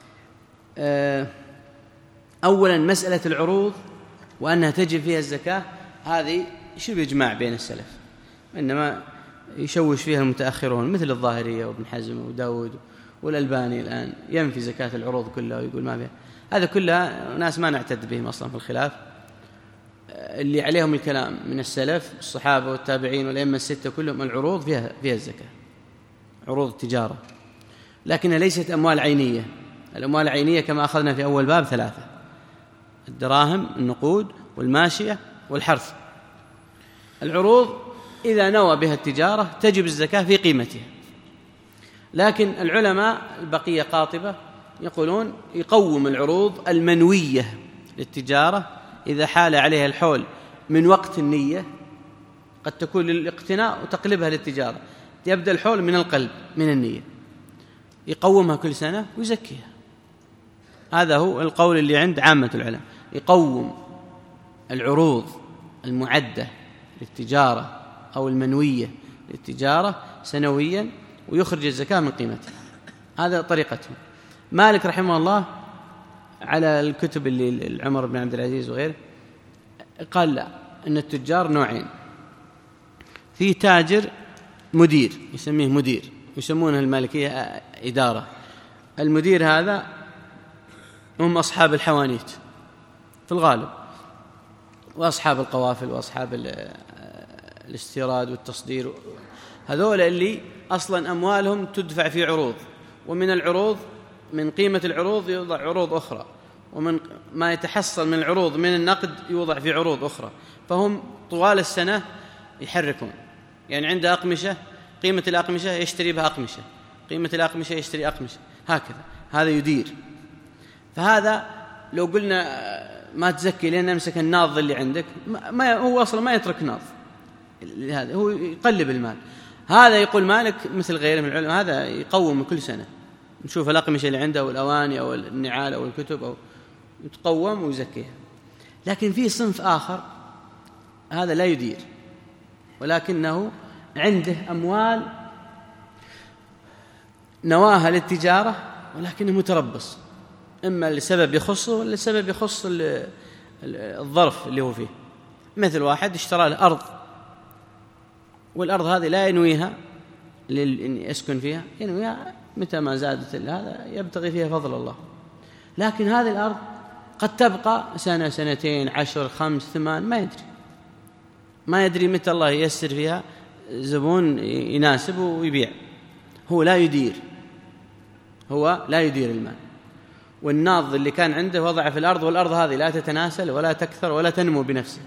[SPEAKER 1] أولا مسألة العروض وأنها تجب فيها الزكاة، هذه شبه إجماع بين السلف، إنما يشوش فيها المتأخرون مثل الظاهرية وابن حزم وداود والألباني الآن ينفي زكاة العروض كلها ويقول ما فيها. هذا كلها ناس ما نعتد بهم أصلا في الخلاف، اللي عليهم الكلام من السلف الصحابة والتابعين والأئمة الستة كلهم العروض فيها فيها الزكاة، عروض التجارة، لكنها ليست أموال عينية. الأموال العينية كما أخذنا في أول باب ثلاثة: الدراهم، النقود، والماشية، والحرث. العروض إذا نوى بها التجارة تجب الزكاة في قيمتها، لكن العلماء البقية قاطبة يقولون يقوم العروض المنوية للتجارة إذا حال عليها الحول من وقت النية، قد تكون للاقتناء وتقلبها للتجارة، يبدأ الحول من القلب من النية، يقومها كل سنة ويزكيها. هذا هو القول اللي عند عامة العلماء، يقوم العروض المعدة للتجارة أو المنوية للتجارة سنويا ويخرج الزكاة من قيمتها. هذا طريقتهم. مالك رحمه الله على الكتب اللي العمر بن عبد العزيز وغيره قال لا، أن التجار نوعين: في تاجر مدير يسميه مدير يسمونها المالكية إدارة. المدير هذا هم أصحاب الحوانيت في الغالب، وأصحاب القوافل وأصحاب الاستيراد والتصدير، هذول اللي أصلا أموالهم تدفع في عروض، ومن العروض من قيمة العروض يوضع عروض أخرى، ومن ما يتحصل من العروض من النقد يوضع في عروض أخرى، فهم طوال السنة يحركون. يعني عنده أقمشة، قيمة الأقمشة يشتري بها أقمشة، قيمة الأقمشة يشتري أقمشة، هكذا. هذا يدير. فهذا لو قلنا ما تزكي لأن نمسك الناظ اللي عندك، ما هو أصلا ما يترك ناظ، هذا هو يقلب المال. هذا يقول مالك مثل غيره من العلماء، هذا يقوم كل سنة، نشوف الأقمشة اللي عنده أو الأواني أو النعال أو الكتب أو يتقوم ويزكيها. لكن في صنف آخر هذا لا يدير، ولكنه عنده أموال نواها للتجارة ولكنه متربص، إما لسبب يخصه ولا لسبب يخص الظرف اللي هو فيه. مثل واحد اشترى له أرض، والأرض هذه لا ينويها لأن يسكن فيها، ينويها متى ما زادت هذا يبتغي فيها فضل الله. لكن هذه الأرض قد تبقى سنة سنتين عشر خمس ثمان، ما يدري ما يدري متى الله ييسر فيها زبون يناسب ويبيع. هو لا يدير، هو لا يدير المال. والناظ اللي كان عنده وضع في الأرض، والأرض هذه لا تتناسل ولا تكثر ولا تنمو بنفسه.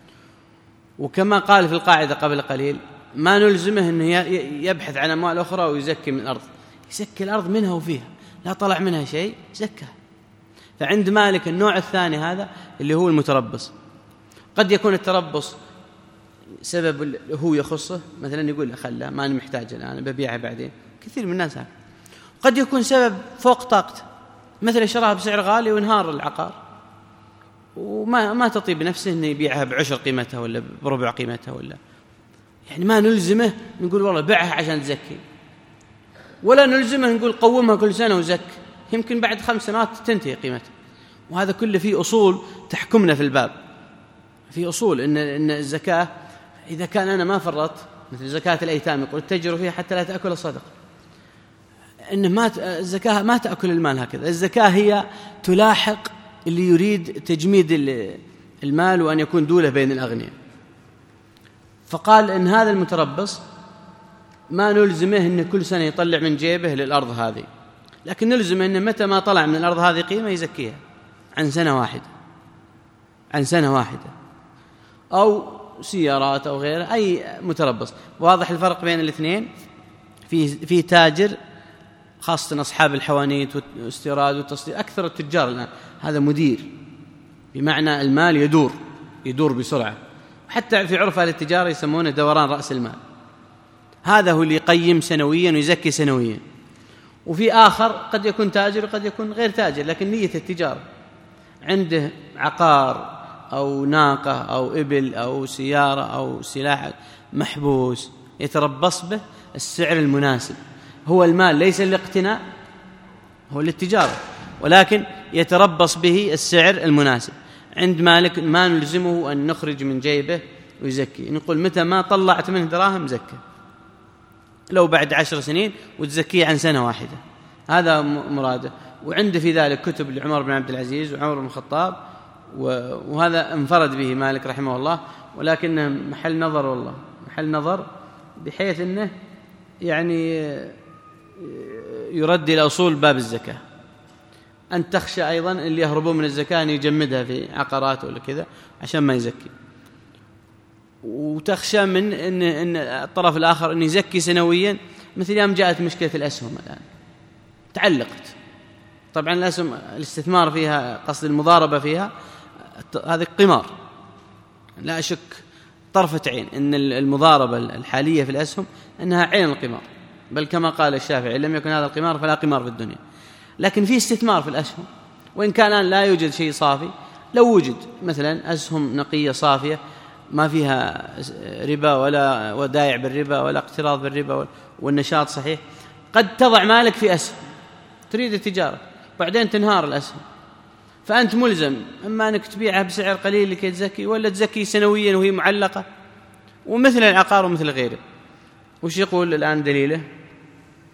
[SPEAKER 1] وكما قال في القاعدة قبل قليل، ما نلزمه أنه يبحث عن أموال أخرى ويزكي من الأرض، يزكي الأرض منها وفيها، لا طلع منها شيء زكاه. فعند مالك النوع الثاني هذا اللي هو المتربص، قد يكون التربص سبب هو يخصه، مثلا يقول خلها ما أنا محتاج الآن ببيعها بعدين، كثير من الناس هذا. قد يكون سبب فوق طاقته، مثل شراها بسعر غالي وانهار العقار وما ما تطيب نفسه أن يبيعها بعشر قيمتها ولا بربع قيمتها، ولا يعني ما نلزمه نقول والله بيعها عشان تزكي، ولا نلزمه نقول قومها كل سنة وزك، يمكن بعد خمس سنوات تنتهي قيمتها. وهذا كله فيه أصول تحكمنا في الباب، في أصول إن إن الزكاة إذا كان أنا ما فرط، مثل زكاة الأيتام يقول اتجروا فيها حتى لا تأكل الصدقة، إن ما الزكاة ما تأكل المال هكذا. الزكاة هي تلاحق اللي يريد تجميد المال وأن يكون دولة بين الأغنياء. فقال إن هذا المتربص ما نلزمه إن كل سنة يطلع من جيبه للأرض هذه، لكن نلزمه إن متى ما طلع من الأرض هذه قيمة يزكيها عن سنة واحدة، عن سنة واحدة، أو سيارات أو غيره، أي متربص. واضح الفرق بين الاثنين. في في تاجر خاصة أصحاب الحوانيت والاستيراد والتصدير، أكثر التجار الآن هذا مدير، بمعنى المال يدور يدور بسرعة، حتى في عرف أهل التجارة يسمونه دوران رأس المال. هذا هو اللي يقيم سنويا ويزكي سنويا. وفي آخر قد يكون تاجر وقد يكون غير تاجر، لكن نية التجارة، عنده عقار أو ناقة أو إبل أو سيارة أو سلاح محبوس يتربص به السعر المناسب. هو المال ليس للاقتناء، هو للتجارة، ولكن يتربص به السعر المناسب. عند مالك ما نلزمه أن نخرج من جيبه ويزكي، نقول متى ما طلعت منه دراهم زكى، لو بعد عشر سنين وتزكيه عن سنة واحدة، هذا مراده. وعنده في ذلك كتب لعمر بن عبد العزيز وعمر بن الخطاب، وهذا انفرد به مالك رحمه الله، ولكنه محل نظر، والله محل نظر، بحيث أنه يعني يرد إلى أصول باب الزكاة. أن تخشى أيضا اللي يهربون من الزكاة أن يجمدها في عقارات ولا كذا عشان ما يزكي، وتخشى من إن, إن الطرف الآخر أن يزكي سنويا. مثل يوم جاءت مشكلة الأسهم الآن تعلقت، طبعا الأسهم الاستثمار فيها قصد المضاربة فيها هذا قمار، لا أشك طرفة عين أن المضاربة الحالية في الأسهم أنها عين القمار، بل كما قال الشافعي لم يكن هذا القمار فلا قمار في الدنيا. لكن في استثمار في الأسهم، وإن كان الآن لا يوجد شيء صافي، لو وجد مثلا أسهم نقية صافية ما فيها ربا ولا ودائع بالربا ولا اقتراض بالربا والنشاط صحيح، قد تضع مالك في أسهم تريد التجارة بعدين تنهار الأسهم، فأنت ملزم إما أنك تبيعها بسعر قليل لكي تزكي، ولا تزكي سنويا وهي معلقة. ومثل العقار ومثل غيره. وش يقول الآن دليله؟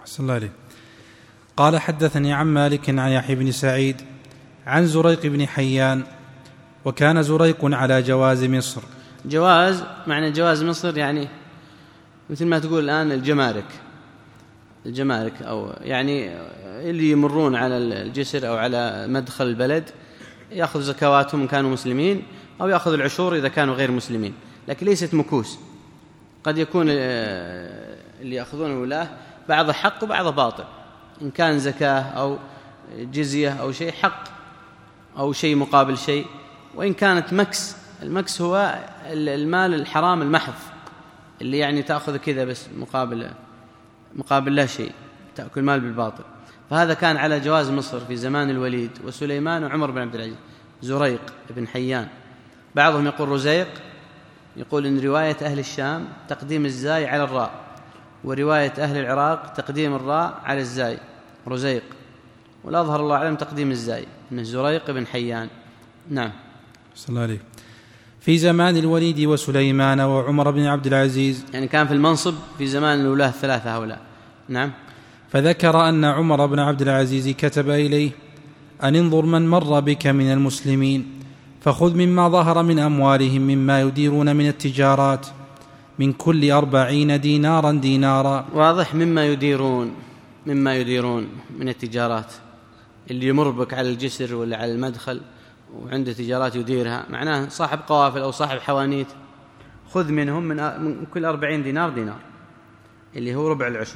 [SPEAKER 2] أحسن الله عليه. قال حدثني عن مالك عن يحيى بن سعيد عن زريق بن حيان وكان زريق على جواز مصر.
[SPEAKER 1] جواز معنى جواز مصر يعني مثل ما تقول الآن الجمارك الجمارك أو يعني اللي يمرون على الجسر أو على مدخل البلد يأخذ زكواتهم إن كانوا مسلمين أو يأخذ العشور إذا كانوا غير مسلمين، لكن ليست مكوس. قد يكون اللي يأخذون الولاة بعض حق وبعض باطل، إن كان زكاة أو جزية أو شيء حق أو شيء مقابل شيء، وإن كانت مكس. المكس هو المال الحرام المحض اللي يعني تأخذ كذا بس مقابل مقابل لا شيء، تأكل مال بالباطل. فهذا كان على جواز مصر في زمان الوليد وسليمان وعمر بن عبد العزيز. زريق بن حيان، بعضهم يقول رزيق، يقول إن رواية أهل الشام تقديم الزاي على الراء، ورواية أهل العراق تقديم الراء على الزاي رزيق، والأظهر الله أعلم تقديم الزاي من زريق بن حيان. نعم.
[SPEAKER 2] صلى الله عليه. في زمان الوليد وسليمان وعمر بن عبد العزيز،
[SPEAKER 1] يعني كان في المنصب في زمان الولاة الثلاثة هؤلاء. نعم.
[SPEAKER 2] فذكر أن عمر بن عبد العزيز كتب إليه أن انظر من مر بك من المسلمين فخذ مما ظهر من أموالهم مما يديرون من التجارات من كل أربعين دينارا دينارا.
[SPEAKER 1] واضح. مما يديرون مما يديرون من التجارات، اللي يمر بك على الجسر ولا على المدخل وعنده تجارات يديرها، معناه صاحب قوافل أو صاحب حوانيت، خذ منهم من كل أربعين دينار دينار، اللي هو ربع العشر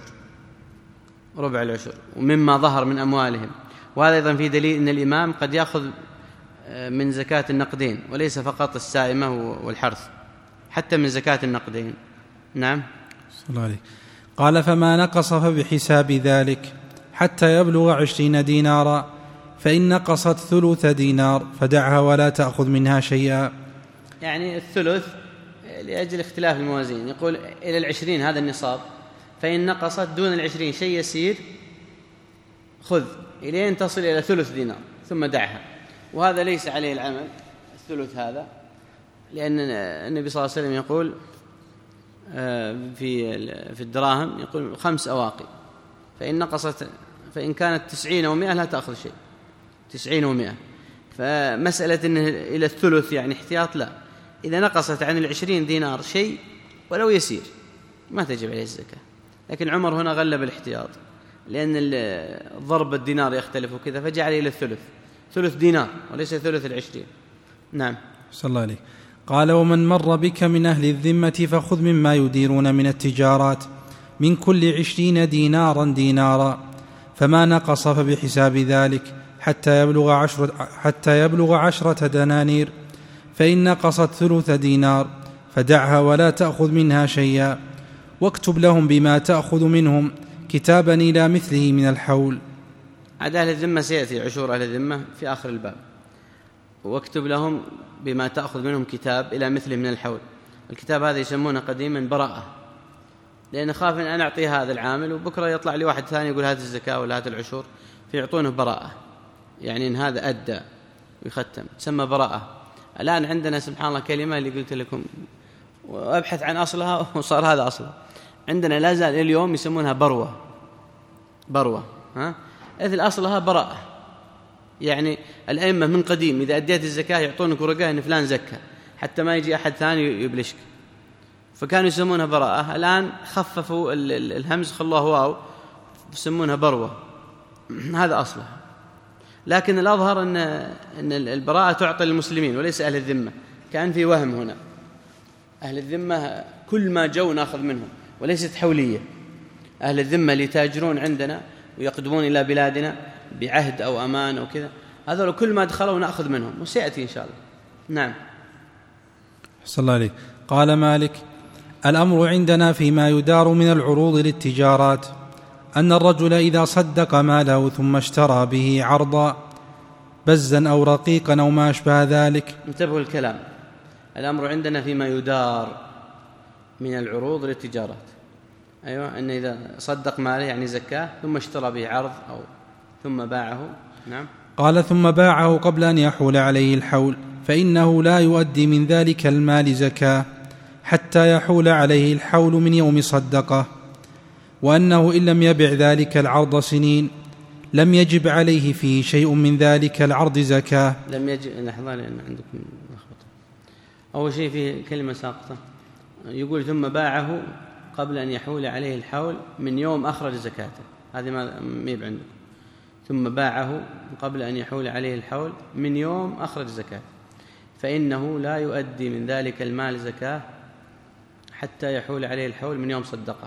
[SPEAKER 1] ربع العشر ومما ظهر من أموالهم. وهذا أيضا في دليل أن الإمام قد يأخذ من زكاة النقدين وليس فقط السائمة والحرث، حتى من زكاة النقدين. نعم.
[SPEAKER 2] صلى الله عليه. قال فما نقص فبحساب ذلك حتى يبلغ عشرين دينارا، فإن نقصت ثلث دينار فدعها ولا تأخذ منها شيئا.
[SPEAKER 1] يعني الثلث لأجل اختلاف الموازين، يقول إلى العشرين هذا النصاب، فإن نقصت دون العشرين شيء يسير خذ إلين تصل إلى ثلث دينار ثم دعها. وهذا ليس عليه العمل الثلث هذا، لأن النبي صلى الله عليه وسلم يقول في في الدراهم يقول خمس أواقي، فإن نقصت فإن كانت تسعين ومائة لا تأخذ شيء، تسعين ومائة. فمسألة إنه إلى الثلث يعني احتياط لا، إذا نقصت عن العشرين دينار شيء ولو يسير ما تجب عليه الزكاة. لكن عمر هنا غلب الاحتياط، لأن ضرب الدينار يختلف وكذا، فجعل إلى الثلث، ثلث دينار وليس ثلث العشرين. نعم.
[SPEAKER 2] صلى الله عليه. قال ومن مر بك من أهل الذمة فخذ مما يديرون من التجارات من كل عشرين دينارا دينارا، فما نقص فبحساب ذلك حتى يبلغ عشرة, حتى يبلغ عشرة دنانير، فإن نقصت ثلث دينار فدعها ولا تأخذ منها شيئا، واكتب لهم بما تأخذ منهم كتابا إلى مثله من الحول.
[SPEAKER 1] عاد أهل الذمة سيأتي عشور أهل الذمة في آخر الباب. واكتب لهم بما تأخذ منهم كتاب إلى مثله من الحول. الكتاب هذا يسمونه قديما براءة، لأن خاف أن أنا أعطيه هذا العامل وبكرة يطلع لي واحد ثاني يقول هذه الزكاة ولا هذه العشور، فيعطونه براءة، يعني إن هذا أدى ويختم، تسمى براءة. الآن عندنا سبحان الله كلمة اللي قلت لكم وأبحث عن أصلها وصار هذا أصلها عندنا، لا زال اليوم يسمونها بروة. بروة ها إذ أصلها براءة، يعني الأئمة من قديم إذا أديت الزكاة يعطونك ورقة إن فلان زكى، حتى ما يجي أحد ثاني يبلشك، فكانوا يسمونها براءة. الآن خففوا الهمز خلوه واو يسمونها بروة، هذا أصلها. لكن الأظهر أن أن البراءة تعطى للمسلمين وليس أهل الذمة، كان في وهم هنا. أهل الذمة كل ما جو نأخذ منهم وليست حولية. أهل الذمة اللي تاجرون عندنا ويقدمون إلى بلادنا بعهد أو أمان أو كذا، هذول كل ما دخلوا نأخذ منهم، وسيأتي إن شاء الله. نعم.
[SPEAKER 2] صلى الله عليه. قال مالك الأمر عندنا فيما يدار من العروض للتجارات أن الرجل إذا صدق ماله ثم اشترى به عرضا بزا أو رقيقا أو ما أشبه ذلك.
[SPEAKER 1] انتبهوا الكلام، الأمر عندنا فيما يدار من العروض للتجارات. أيوة، أن إذا صدق ماله يعني زكاه ثم اشترى به عرض أو ثم باعه. نعم.
[SPEAKER 2] قال ثم باعه قبل أن يحول عليه الحول فإنه لا يؤدي من ذلك المال زكاة حتى يحول عليه الحول من يوم صدقه، وأنه إن لم يبع ذلك العرض سنين لم يجب عليه فيه شيء من ذلك العرض زكاة.
[SPEAKER 1] لم يجب، لحظة لأن عندكم لخبطة. أول شيء فيه كلمة ساقطة، يقول ثم باعه قبل أن يحول عليه الحول من يوم أخرج زكاته، هذه ما ميب عندكم. ثم باعه قبل أن يحول عليه الحول من يوم أخرج زكاته، فإنه لا يؤدي من ذلك المال زكاة حتى يحول عليه الحول من يوم صدقه.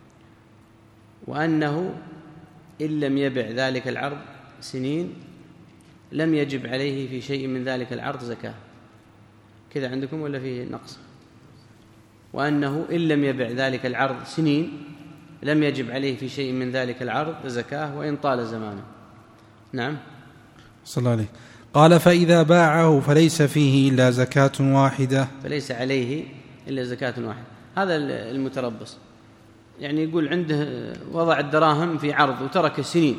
[SPEAKER 1] وأنه إن لم يبع ذلك العرض سنين لم يجب عليه في شيء من ذلك العرض زكاة. كذا عندكم ولا فيه نقص؟ وأنه إن لم يبع ذلك العرض سنين لم يجب عليه في شيء من ذلك العرض زكاة وإن طال زمانه. نعم.
[SPEAKER 2] صلى الله عليه. قال فإذا باعه فليس فيه إلا زكاة واحدة.
[SPEAKER 1] فليس عليه إلا زكاة واحدة. هذا المتربص يعني يقول عنده وضع الدراهم في عرض وترك سنين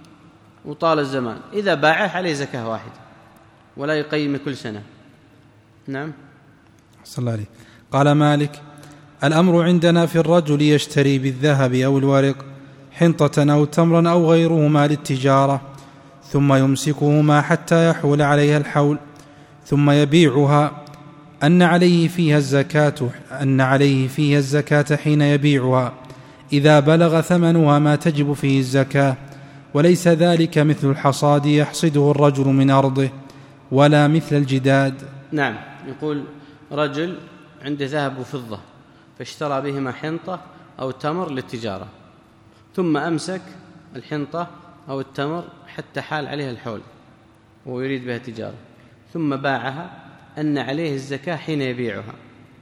[SPEAKER 1] وطال الزمان، إذا باعه عليه زكاة واحدة ولا يقيم كل سنة. نعم.
[SPEAKER 2] صلى الله عليه. قال مالك الأمر عندنا في الرجل يشتري بالذهب أو الورق حنطة أو تمرا أو غيرهما للتجارة ثم يمسكهما حتى يحول عليها الحول ثم يبيعها أن عليه فيها الزكاة أن عليه فيها الزكاة حين يبيعها إذا بلغ ثمنها ما تجب فيه الزكاة، وليس ذلك مثل الحصاد يحصده الرجل من أرضه ولا مثل الجداد.
[SPEAKER 1] نعم. يقول رجل عنده ذهب وفضة فاشترى بهما حنطة أو تمر للتجارة، ثم أمسك الحنطة أو التمر حتى حال عليها الحول ويريد بها تجارة، ثم باعها أن عليه الزكاة حين يبيعها.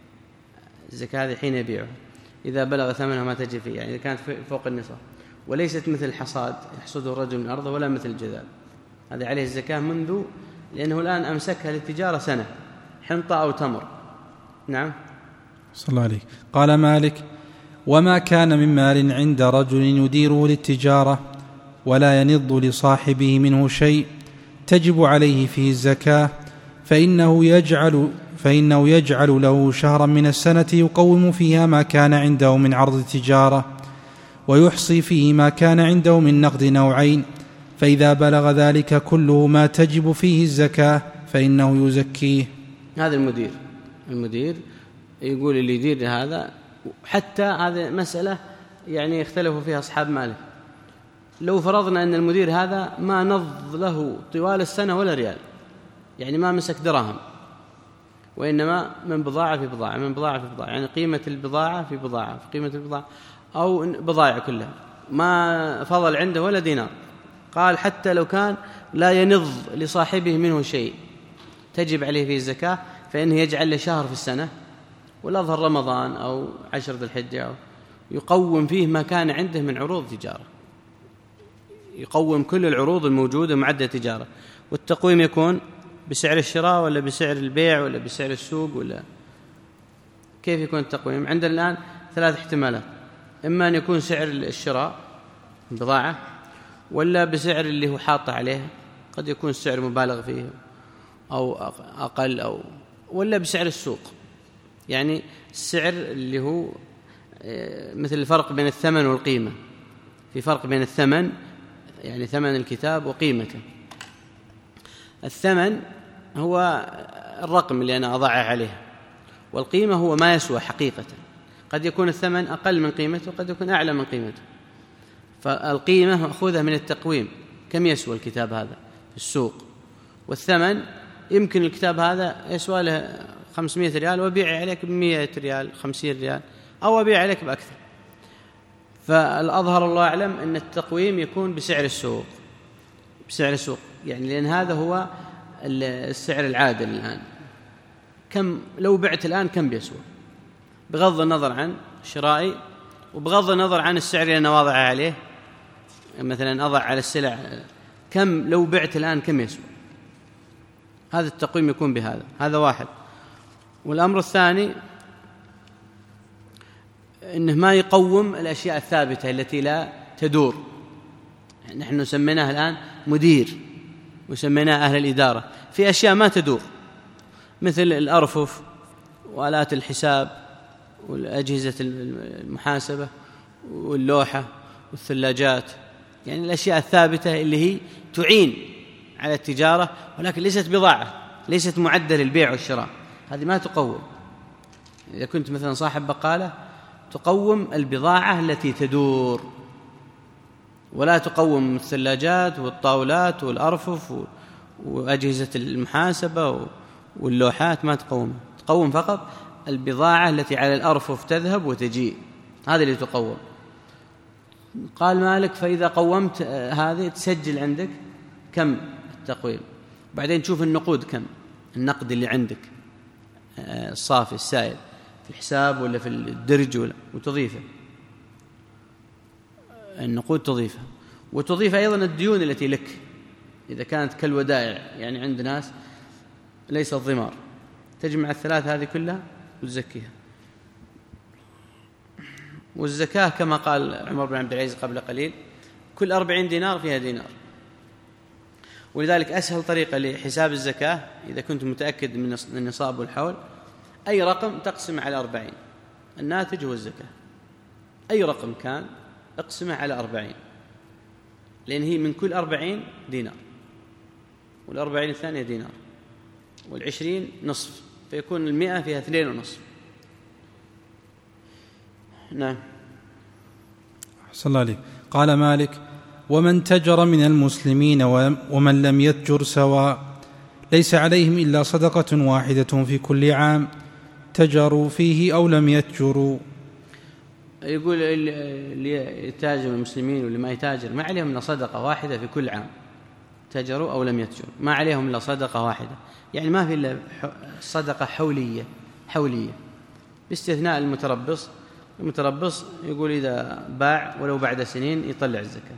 [SPEAKER 1] الزكاة هذه حين يبيعها إذا بلغ ثمنها ما تجب فيه، يعني إذا كانت فوق النصاب، وليست مثل الحصاد يحصده الرجل من أرضه ولا مثل الجذاب. هذا عليه الزكاة منذ، لأنه الآن أمسكها للتجارة سنة، حنطة أو تمر. نعم.
[SPEAKER 2] صلى الله عليه. قال مالك وما كان من مال عند رجل يديره للتجارة ولا ينض لصاحبه منه شيء تجب عليه فيه الزكاة، فإنه يجعل, فإنه يجعل له شهرا من السنة يقوم فيها ما كان عنده من عرض التجارة ويحصي فيه ما كان عنده من نقد نوعين، فإذا بلغ ذلك كله ما تجب فيه الزكاة فإنه يزكيه.
[SPEAKER 1] هذا المدير المدير يقول اللي يدير هذا، حتى هذه مسألة يعني يختلفوا فيها أصحاب مالك. لو فرضنا أن المدير هذا ما نض له طوال السنة ولا ريال، يعني ما مسك دراهم، وإنما من بضاعة في بضاعة من بضاعة في بضاعة، يعني قيمة البضاعة في بضاعة في قيمة البضاعة، أو بضائع كلها ما فضل عنده ولا دينار، قال حتى لو كان لا ينض لصاحبه منه شيء تجب عليه فيه الزكاة، فإنه يجعل له شهر في السنة والأظهر رمضان أو عشر ذي الحجة، أو يقوم فيه ما كان عنده من عروض تجارة، يقوم كل العروض الموجودة معدة تجارة. والتقويم يكون بسعر الشراء ولا بسعر البيع ولا بسعر السوق، ولا كيف يكون التقويم؟ عندنا الآن ثلاث احتمالات: إما أن يكون سعر الشراء البضاعة، ولا بسعر اللي هو حاطه عليه، قد يكون السعر مبالغ فيه أو أقل، أو ولا بسعر السوق، يعني السعر اللي هو مثل الفرق بين الثمن والقيمة. في فرق بين الثمن، يعني ثمن الكتاب، وقيمته. الثمن هو الرقم اللي أنا أضعه عليه، والقيمة هو ما يسوى حقيقة. قد يكون الثمن أقل من قيمته وقد يكون أعلى من قيمته، فالقيمة مأخوذة من التقويم، كم يسوى الكتاب هذا في السوق. والثمن يمكن الكتاب هذا يسوى له خمسمائة ريال وأبيع عليك بمئة ريال، خمسين ريال، أو أبيع عليك بأكثر. فالأظهر الله أعلم أن التقويم يكون بسعر السوق، بسعر السوق، يعني لأن هذا هو السعر العادل الآن. كم لو بعت الآن كم بيسوى، بغض النظر عن شرائي وبغض النظر عن السعر اللي أنا واضع عليه. مثلا أضع على السلع كم لو بعت الآن كم يسوى، هذا التقويم يكون بهذا. هذا واحد. والأمر الثاني إنه ما يقوم الأشياء الثابتة التي لا تدور. نحن سميناها الآن مدير وسميناها أهل الإدارة في أشياء ما تدور، مثل الأرفف وآلات الحساب والأجهزة المحاسبة واللوحة والثلاجات، يعني الأشياء الثابتة اللي هي تعين على التجارة ولكن ليست بضاعة، ليست معدة للبيع والشراء، هذه ما تقوم. إذا كنت مثلا صاحب بقالة تقوم البضاعة التي تدور، ولا تقوم الثلاجات والطاولات والأرفف وأجهزة المحاسبة واللوحات، ما تقوم، تقوم فقط البضاعة التي على الأرفف تذهب وتجيء، هذا اللي تقوم. قال مالك فإذا قومت هذه تسجل عندك كم التقويم، بعدين تشوف النقود كم، النقد اللي عندك الصافي السائل في الحساب ولا في الدرج ولا، وتضيفه النقود، تضيفها وتضيف أيضا الديون التي لك إذا كانت كالودائع، يعني عند ناس ليس الضمار، تجمع الثلاث هذه كلها وتزكيها. والزكاة كما قال عمر بن عبد العزيز قبل قليل كل أربعين دينار فيها دينار، ولذلك أسهل طريقة لحساب الزكاة إذا كنت متأكد من النصاب والحول، أي رقم تقسمه على أربعين، الناتج هو الزكاة، أي رقم كان اقسمه على أربعين، لأن هي من كل أربعين دينار، والأربعين الثانية دينار، والعشرين نصف، فيكون المئة فيها اثنين ونصف. نعم.
[SPEAKER 2] أحسن الله عليك. قال مالك ومن تجر من المسلمين ومن لم يتجر سواء، ليس عليهم إلا صدقة واحدة في كل عام تجروا فيه أو لم يتجروا.
[SPEAKER 1] يقول اللي يتاجر من المسلمين واللي ما يتاجر ما عليهم إلا صدقة واحدة في كل عام، تجروا أو لم يتجروا، ما عليهم إلا صدقة واحدة، يعني ما في إلا صدقة حولية حولية باستثناء المتربص. المتربص يقول إذا باع ولو بعد سنين يطلع الزكاة.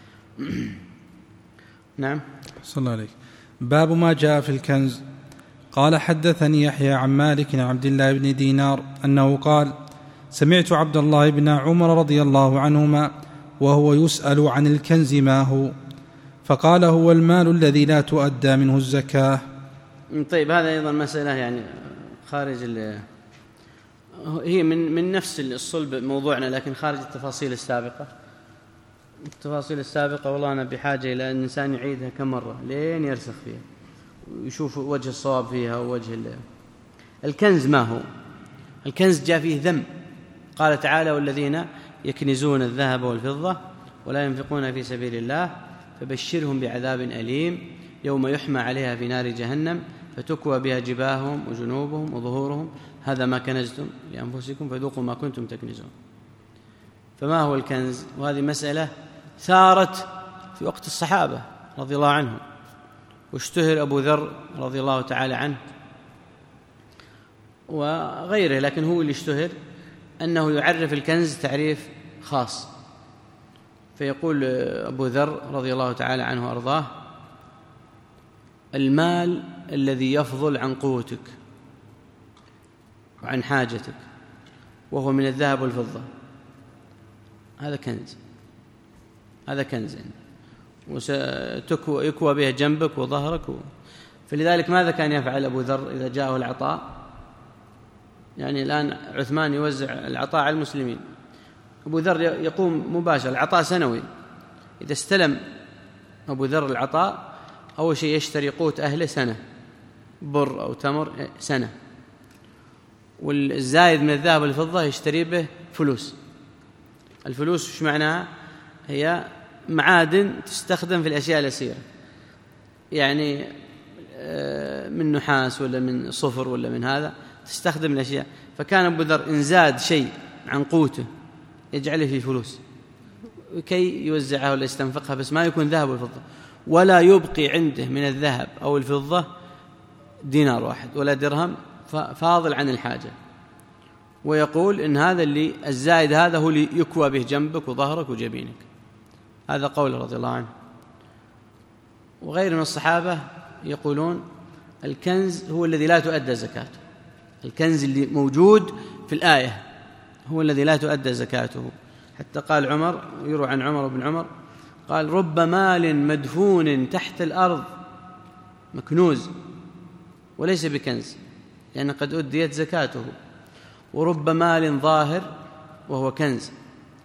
[SPEAKER 1] نعم.
[SPEAKER 2] صلى الله عليك. باب ما جاء في الكنز. قال حدثني يحيى عن مالك عن عبد الله بن دينار أنه قال سمعت عبد الله بن عمر رضي الله عنهما وهو يسأل عن الكنز ما هو، فقال هو المال الذي لا تؤدى منه الزكاة.
[SPEAKER 1] طيب هذا أيضا مسألة يعني خارج، هي من من نفس الصلب موضوعنا لكن خارج التفاصيل السابقة. التفاصيل السابقة والله أنا بحاجة إلى أن الإنسان يعيدها كم مرة لين يرسخ فيها ويشوف وجه الصواب فيها ووجه الله. الكنز ما هو؟ الكنز جاء فيه ذم، قال تعالى والذين يكنزون الذهب والفضة ولا ينفقون في سبيل الله فبشرهم بعذاب أليم يوم يحمى عليها في نار جهنم فتكوى بها جباههم وجنوبهم وظهورهم هذا ما كنزتم لأنفسكم فذوقوا ما كنتم تكنزون. فما هو الكنز؟ وهذه مسألة ثارت في وقت الصحابة رضي الله عنهم، واشتهر أبو ذر رضي الله تعالى عنه وغيره، لكن هو اللي اشتهر أنه يعرف الكنز تعريف خاص، فيقول أبو ذر رضي الله تعالى عنه وأرضاه المال الذي يفضل عن قوتك وعن حاجتك وهو من الذهب والفضة، هذا كنز، هذا كنز وسيكوى به جنبك وظهرك و... فلذلك ماذا كان يفعل أبو ذر إذا جاءه العطاء؟ يعني الآن عثمان يوزع العطاء على المسلمين، أبو ذر يقوم مباشر، العطاء سنوي، إذا استلم أبو ذر العطاء أول شيء يشتري قوت أهله سنة، بر أو تمر سنة، والزايد من الذهب والفضة يشتري به فلوس. الفلوس وش معناها؟ هي معادن تستخدم في الأشياء اليسيرة، يعني من نحاس ولا من صفر ولا من هذا تستخدم الأشياء. فكان أبو ذر إن زاد شيء عن قوته يجعله في فلوس كي يوزعها ولا يستنفقها، بس ما يكون ذهب والفضة، ولا يبقي عنده من الذهب أو الفضة دينار واحد ولا درهم فاضل عن الحاجة، ويقول إن هذا اللي الزائد هذا هو اللي يكوى به جنبك وظهرك وجبينك. هذا قول رضي الله عنه. وغير من الصحابة يقولون الكنز هو الذي لا تؤدى زكاته، الكنز اللي موجود في الآية هو الذي لا تؤدى زكاته. حتى قال عمر، يروى عن عمر بن عمر قال رب مال مدفون تحت الأرض مكنوز وليس بكنز لأن يعني قد أديت زكاته، ورب مال ظاهر وهو كنز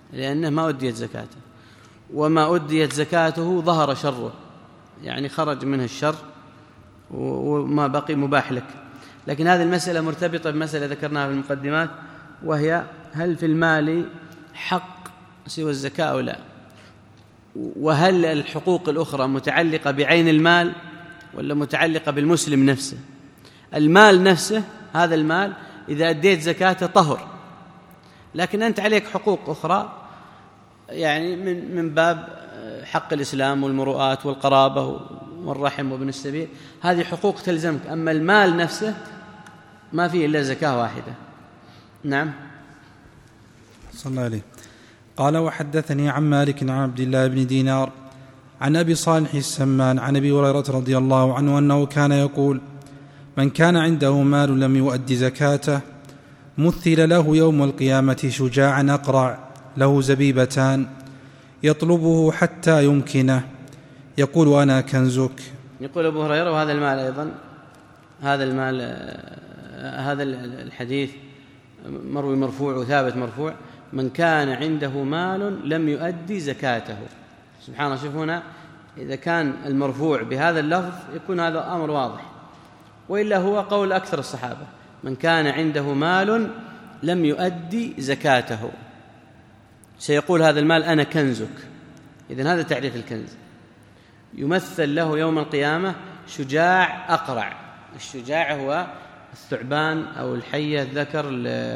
[SPEAKER 1] لأنه ما أديت زكاته، وما أديت زكاته ظهر شره، يعني خرج منه الشر وما بقي مباح لك. لكن هذه المسألة مرتبطة بمسألة ذكرناها في المقدمات، وهي هل في المال حق سوى الزكاة أو لا، وهل الحقوق الأخرى متعلقة بعين المال ولا متعلقة بالمسلم نفسه. المال نفسه، هذا المال إذا أديت زكاته طهر، لكن أنت عليك حقوق أخرى يعني من من باب حق الإسلام والمروءات والقرابة والرحم وابن السبيل، هذه حقوق تلزمك. أما المال نفسه ما فيه إلا زكاة واحدة. نعم.
[SPEAKER 2] صلى الله عليه. قال: وحدثني عن مالك عن عبد الله بن دينار عن أبي صالح السمان عن أبي هريرة رضي الله عنه أنه كان يقول: من كان عنده مال لم يؤد زكاته مثل له يوم القيامة شجاعا أقرع له زبيبتان يطلبه حتى يمكنه يقول: أنا كنزك.
[SPEAKER 1] يقول أبو هريرة، وهذا المال أيضا، هذا المال هذا الحديث مروي مرفوع وثابت مرفوع: من كان عنده مال لم يؤدي زكاته. سبحان الله. شوف هنا، إذا كان المرفوع بهذا اللفظ يكون هذا أمر واضح، وإلا هو قول أكثر الصحابة: من كان عنده مال لم يؤدي زكاته، سيقول هذا المال أنا كنزك. إذن هذا تعريف الكنز. يمثل له يوم القيامة شجاع أقرع. الشجاع هو الثعبان أو الحية الذكر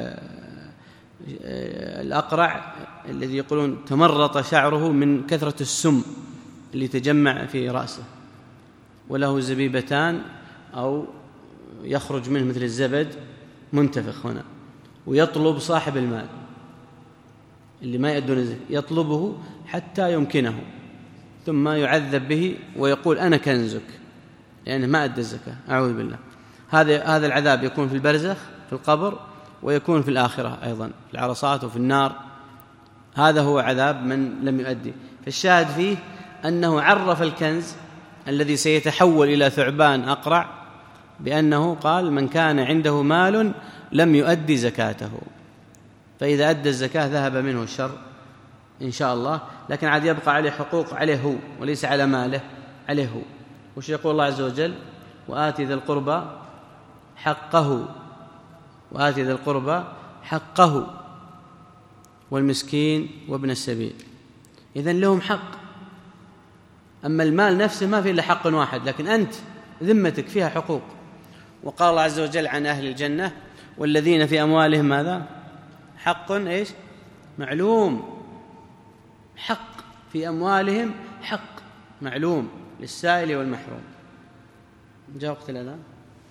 [SPEAKER 1] الأقرع الذي يقولون تمرط شعره من كثرة السم اللي تجمع في رأسه، وله زبيبتان أو يخرج منه مثل الزبد منتفخ هنا، ويطلب صاحب المال اللي ما يؤدون الزكاة، يطلبه حتى يمكنه، ثم يعذب به ويقول أنا كنزك، لأنه ما أدى الزكاة. أعوذ بالله. هذا هذا العذاب يكون في البرزخ في القبر، ويكون في الآخرة أيضا في العرصات وفي النار. هذا هو عذاب من لم يؤدي. فالشاهد فيه أنه عرف الكنز الذي سيتحول إلى ثعبان أقرع بأنه قال: من كان عنده مال لم يؤدي زكاته. فإذا أدى الزكاة ذهب منه الشر إن شاء الله، لكن عاد يبقى عليه حقوق عليه هو وليس على ماله، عليه هو. وش يقول الله عز وجل؟ وآتي ذا القربى حقه، وآتي ذا القربى حقه والمسكين وابن السبيل. إذن لهم حق. أما المال نفسه ما فيه إلا حق واحد، لكن أنت ذمتك فيها حقوق. وقال الله عز وجل عن أهل الجنة: والذين في أموالهم ماذا؟ حق إيش؟ معلوم. حق في أموالهم، حق معلوم للسائل والمحروم. جاء وقت الأذان.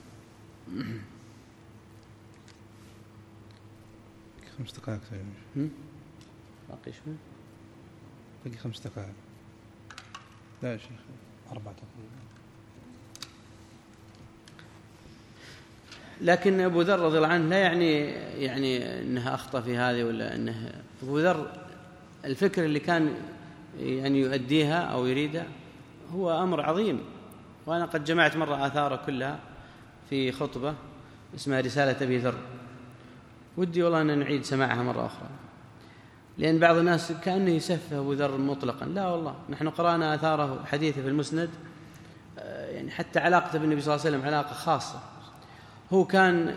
[SPEAKER 2] خمس دقائق
[SPEAKER 1] باقي شوي،
[SPEAKER 2] باقي خمس دقائق. لا يا شيخ، أربعة تقريبا.
[SPEAKER 1] لكن أبو ذر رضي الله عنه لا يعني يعني أنها أخطأ في هذه ولا أنه. أبو ذر الفكر اللي كان يعني يؤديها أو يريدها هو أمر عظيم. وأنا قد جمعت مرة آثاره كلها في خطبة اسمها رسالة أبي ذر، ودي والله أن نعيد سماعها مرة أخرى، لأن بعض الناس كأنه يسفه أبو ذر مطلقا. لا والله، نحن قرأنا آثاره حديثه في المسند، يعني حتى علاقته بالنبي صلى الله عليه وسلم علاقة خاصة. هو كان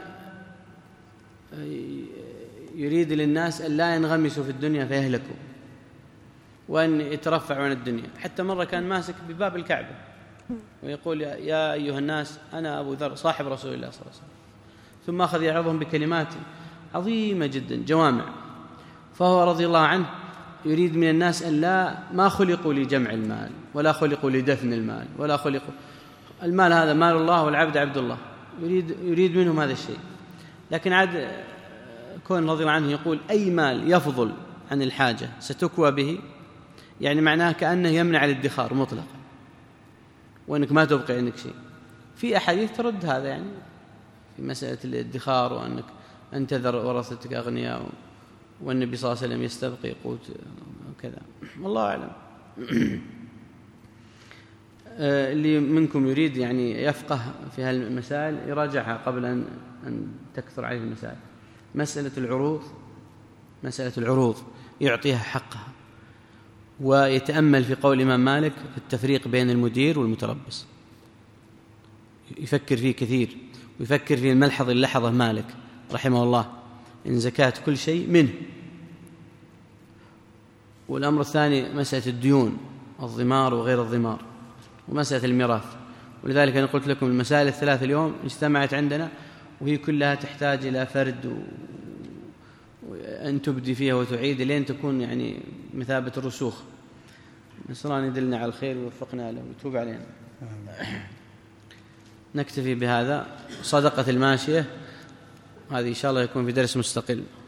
[SPEAKER 1] يريد للناس أن لا ينغمسوا في الدنيا فيهلكوا، وأن يترفعوا عن الدنيا. حتى مرة كان ماسك بباب الكعبة ويقول: يا أيها الناس أنا أبو ذر صاحب رسول الله صلى الله عليه وسلم. ثم أخذ يعرضهم بكلمات عظيمة جدا جوامع. فهو رضي الله عنه يريد من الناس أن لا ما خلقوا لجمع المال، ولا خلقوا لدفن المال، ولا خلقوا المال هذا مال الله والعبد عبد الله. يريد يريد منهم هذا الشيء. لكن عاد كون رضي الله عنه يقول: أي مال يفضل عن الحاجة ستكوى به، يعني معناه كأنه يمنع الادخار مطلقا، وأنك ما تبقي عندك شيء. في أحاديث ترد هذا، يعني في مسألة الادخار، وأنك أنتذر ورثتك أغنياء، والنبي صلى الله عليه وسلم يستبقي قوت وكذا. والله أعلم. اللي منكم يريد يعني يفقه في هالمسائل يراجعها قبل أن أن تكثر عليه المسائل. مسألة العروض مسألة العروض يعطيها حقها، ويتأمل في قول الإمام مالك في التفريق بين المدير والمتربص، يفكر فيه كثير، ويفكر في الملحظ اللحظة مالك رحمه الله إن زكاة كل شيء منه. والأمر الثاني مسألة الديون، الضمار وغير الضمار، ومسألة الميراث. ولذلك أنا قلت لكم المسائل الثلاث اليوم اجتمعت عندنا، وهي كلها تحتاج إلى فرد وأن تبدي فيها وتعيد لين تكون يعني مثابة الرسوخ. نسأل الله يدلنا على الخير ويوفقنا له ويتوب علينا. نكتفي بهذا. صدقة الماشية هذه إن شاء الله يكون في درس مستقل.